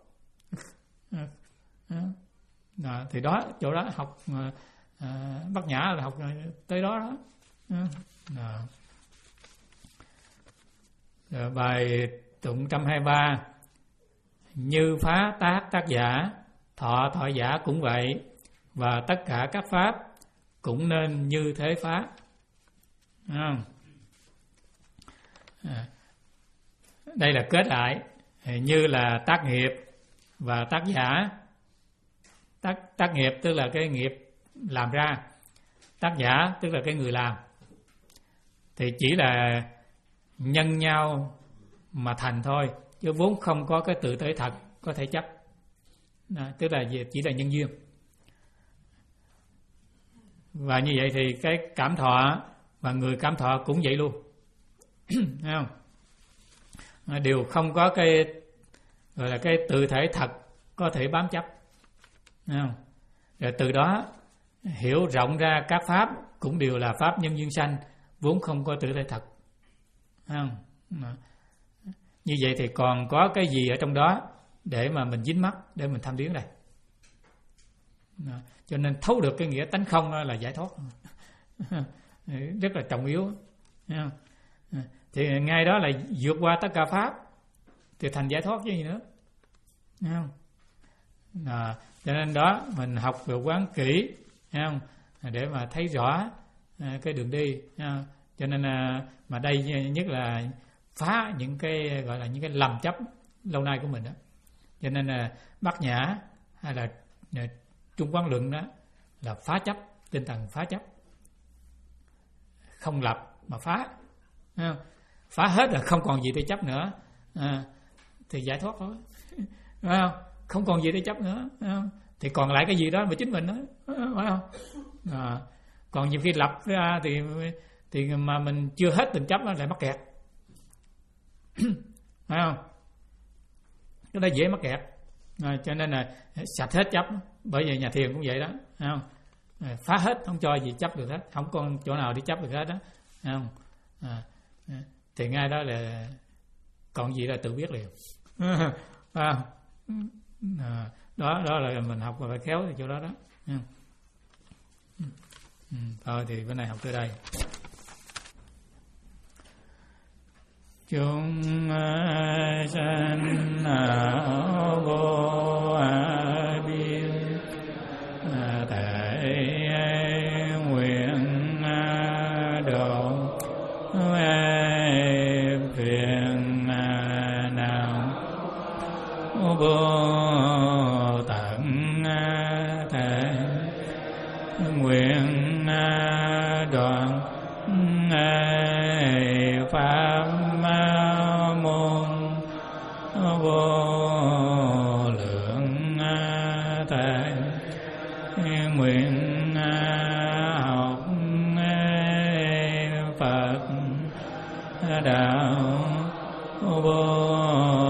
A: À, thì đó, chỗ đó học à, Bát Nhã là học tới đó đó. À. Rồi bài tụng một trăm hai mươi ba: như phá tác tác giả, thọ thọ giả cũng vậy, và tất cả các pháp cũng nên như thế phá. À. À. Đây là kết lại, như là tác nghiệp và tác giả. Tác, tác nghiệp tức là cái nghiệp làm ra, tác giả tức là cái người làm. Thì chỉ là nhân nhau mà thành thôi, chứ vốn không có cái tự thể thật có thể chấp. À, tức là chỉ là nhân duyên. Và như vậy thì cái cảm thọ và người cảm thọ cũng vậy luôn. Thấy không? À, đều không có cái gọi là cái tự thể thật có thể bám chấp. Thấy không? Rồi từ đó hiểu rộng ra các pháp cũng đều là pháp nhân duyên sanh, vốn không có tự thể thật. Thấy không? À. Như vậy thì còn có cái gì ở trong đó để mà mình dính mắc, để mình tham biến đây. À. Cho nên thấu được cái nghĩa tánh không là giải thoát. Rất là trọng yếu. Thấy không? À. Thì ngay đó là vượt qua tất cả pháp thì thành giải thoát chứ gì nữa. Thấy không? À, cho nên đó mình học về quán kỹ, thấy không? Để mà thấy rõ à, cái đường đi. À, cho nên à, mà đây nhất là phá những cái gọi là những cái lầm chấp lâu nay của mình đó. Cho nên là Bát Nhã hay là à, Trung Quán Luận đó là phá chấp, tinh thần phá chấp, không lập mà phá. Thấy không? Phá hết là không còn gì để chấp nữa, à, thì giải thoát thôi. Phải không? Không còn gì để chấp nữa, không? Thì còn lại cái gì đó mà chính mình đó, phải không? À, còn nhiều khi lập ra thì thì mà mình chưa hết tình chấp nó lại mắc kẹt. Phải không? Cái đó dễ mắc kẹt. À, cho nên là sạch hết chấp. Bởi vì nhà thiền cũng vậy đó, phải không? À, phá hết, không cho gì chấp được hết, không còn chỗ nào đi chấp được hết đó, phải không? À, thì ngay đó là còn gì là tự biết liền. Phải không? À, đó đó là mình học và phải khéo thì chỗ đó đó. Ừ, thôi thì bữa nay học tới đây. Chúng sanh vô biên thể nguyện độ phiền não vô tận thể nguyện đoạn pháp môn vô lượng thể nguyện học Phật đạo vô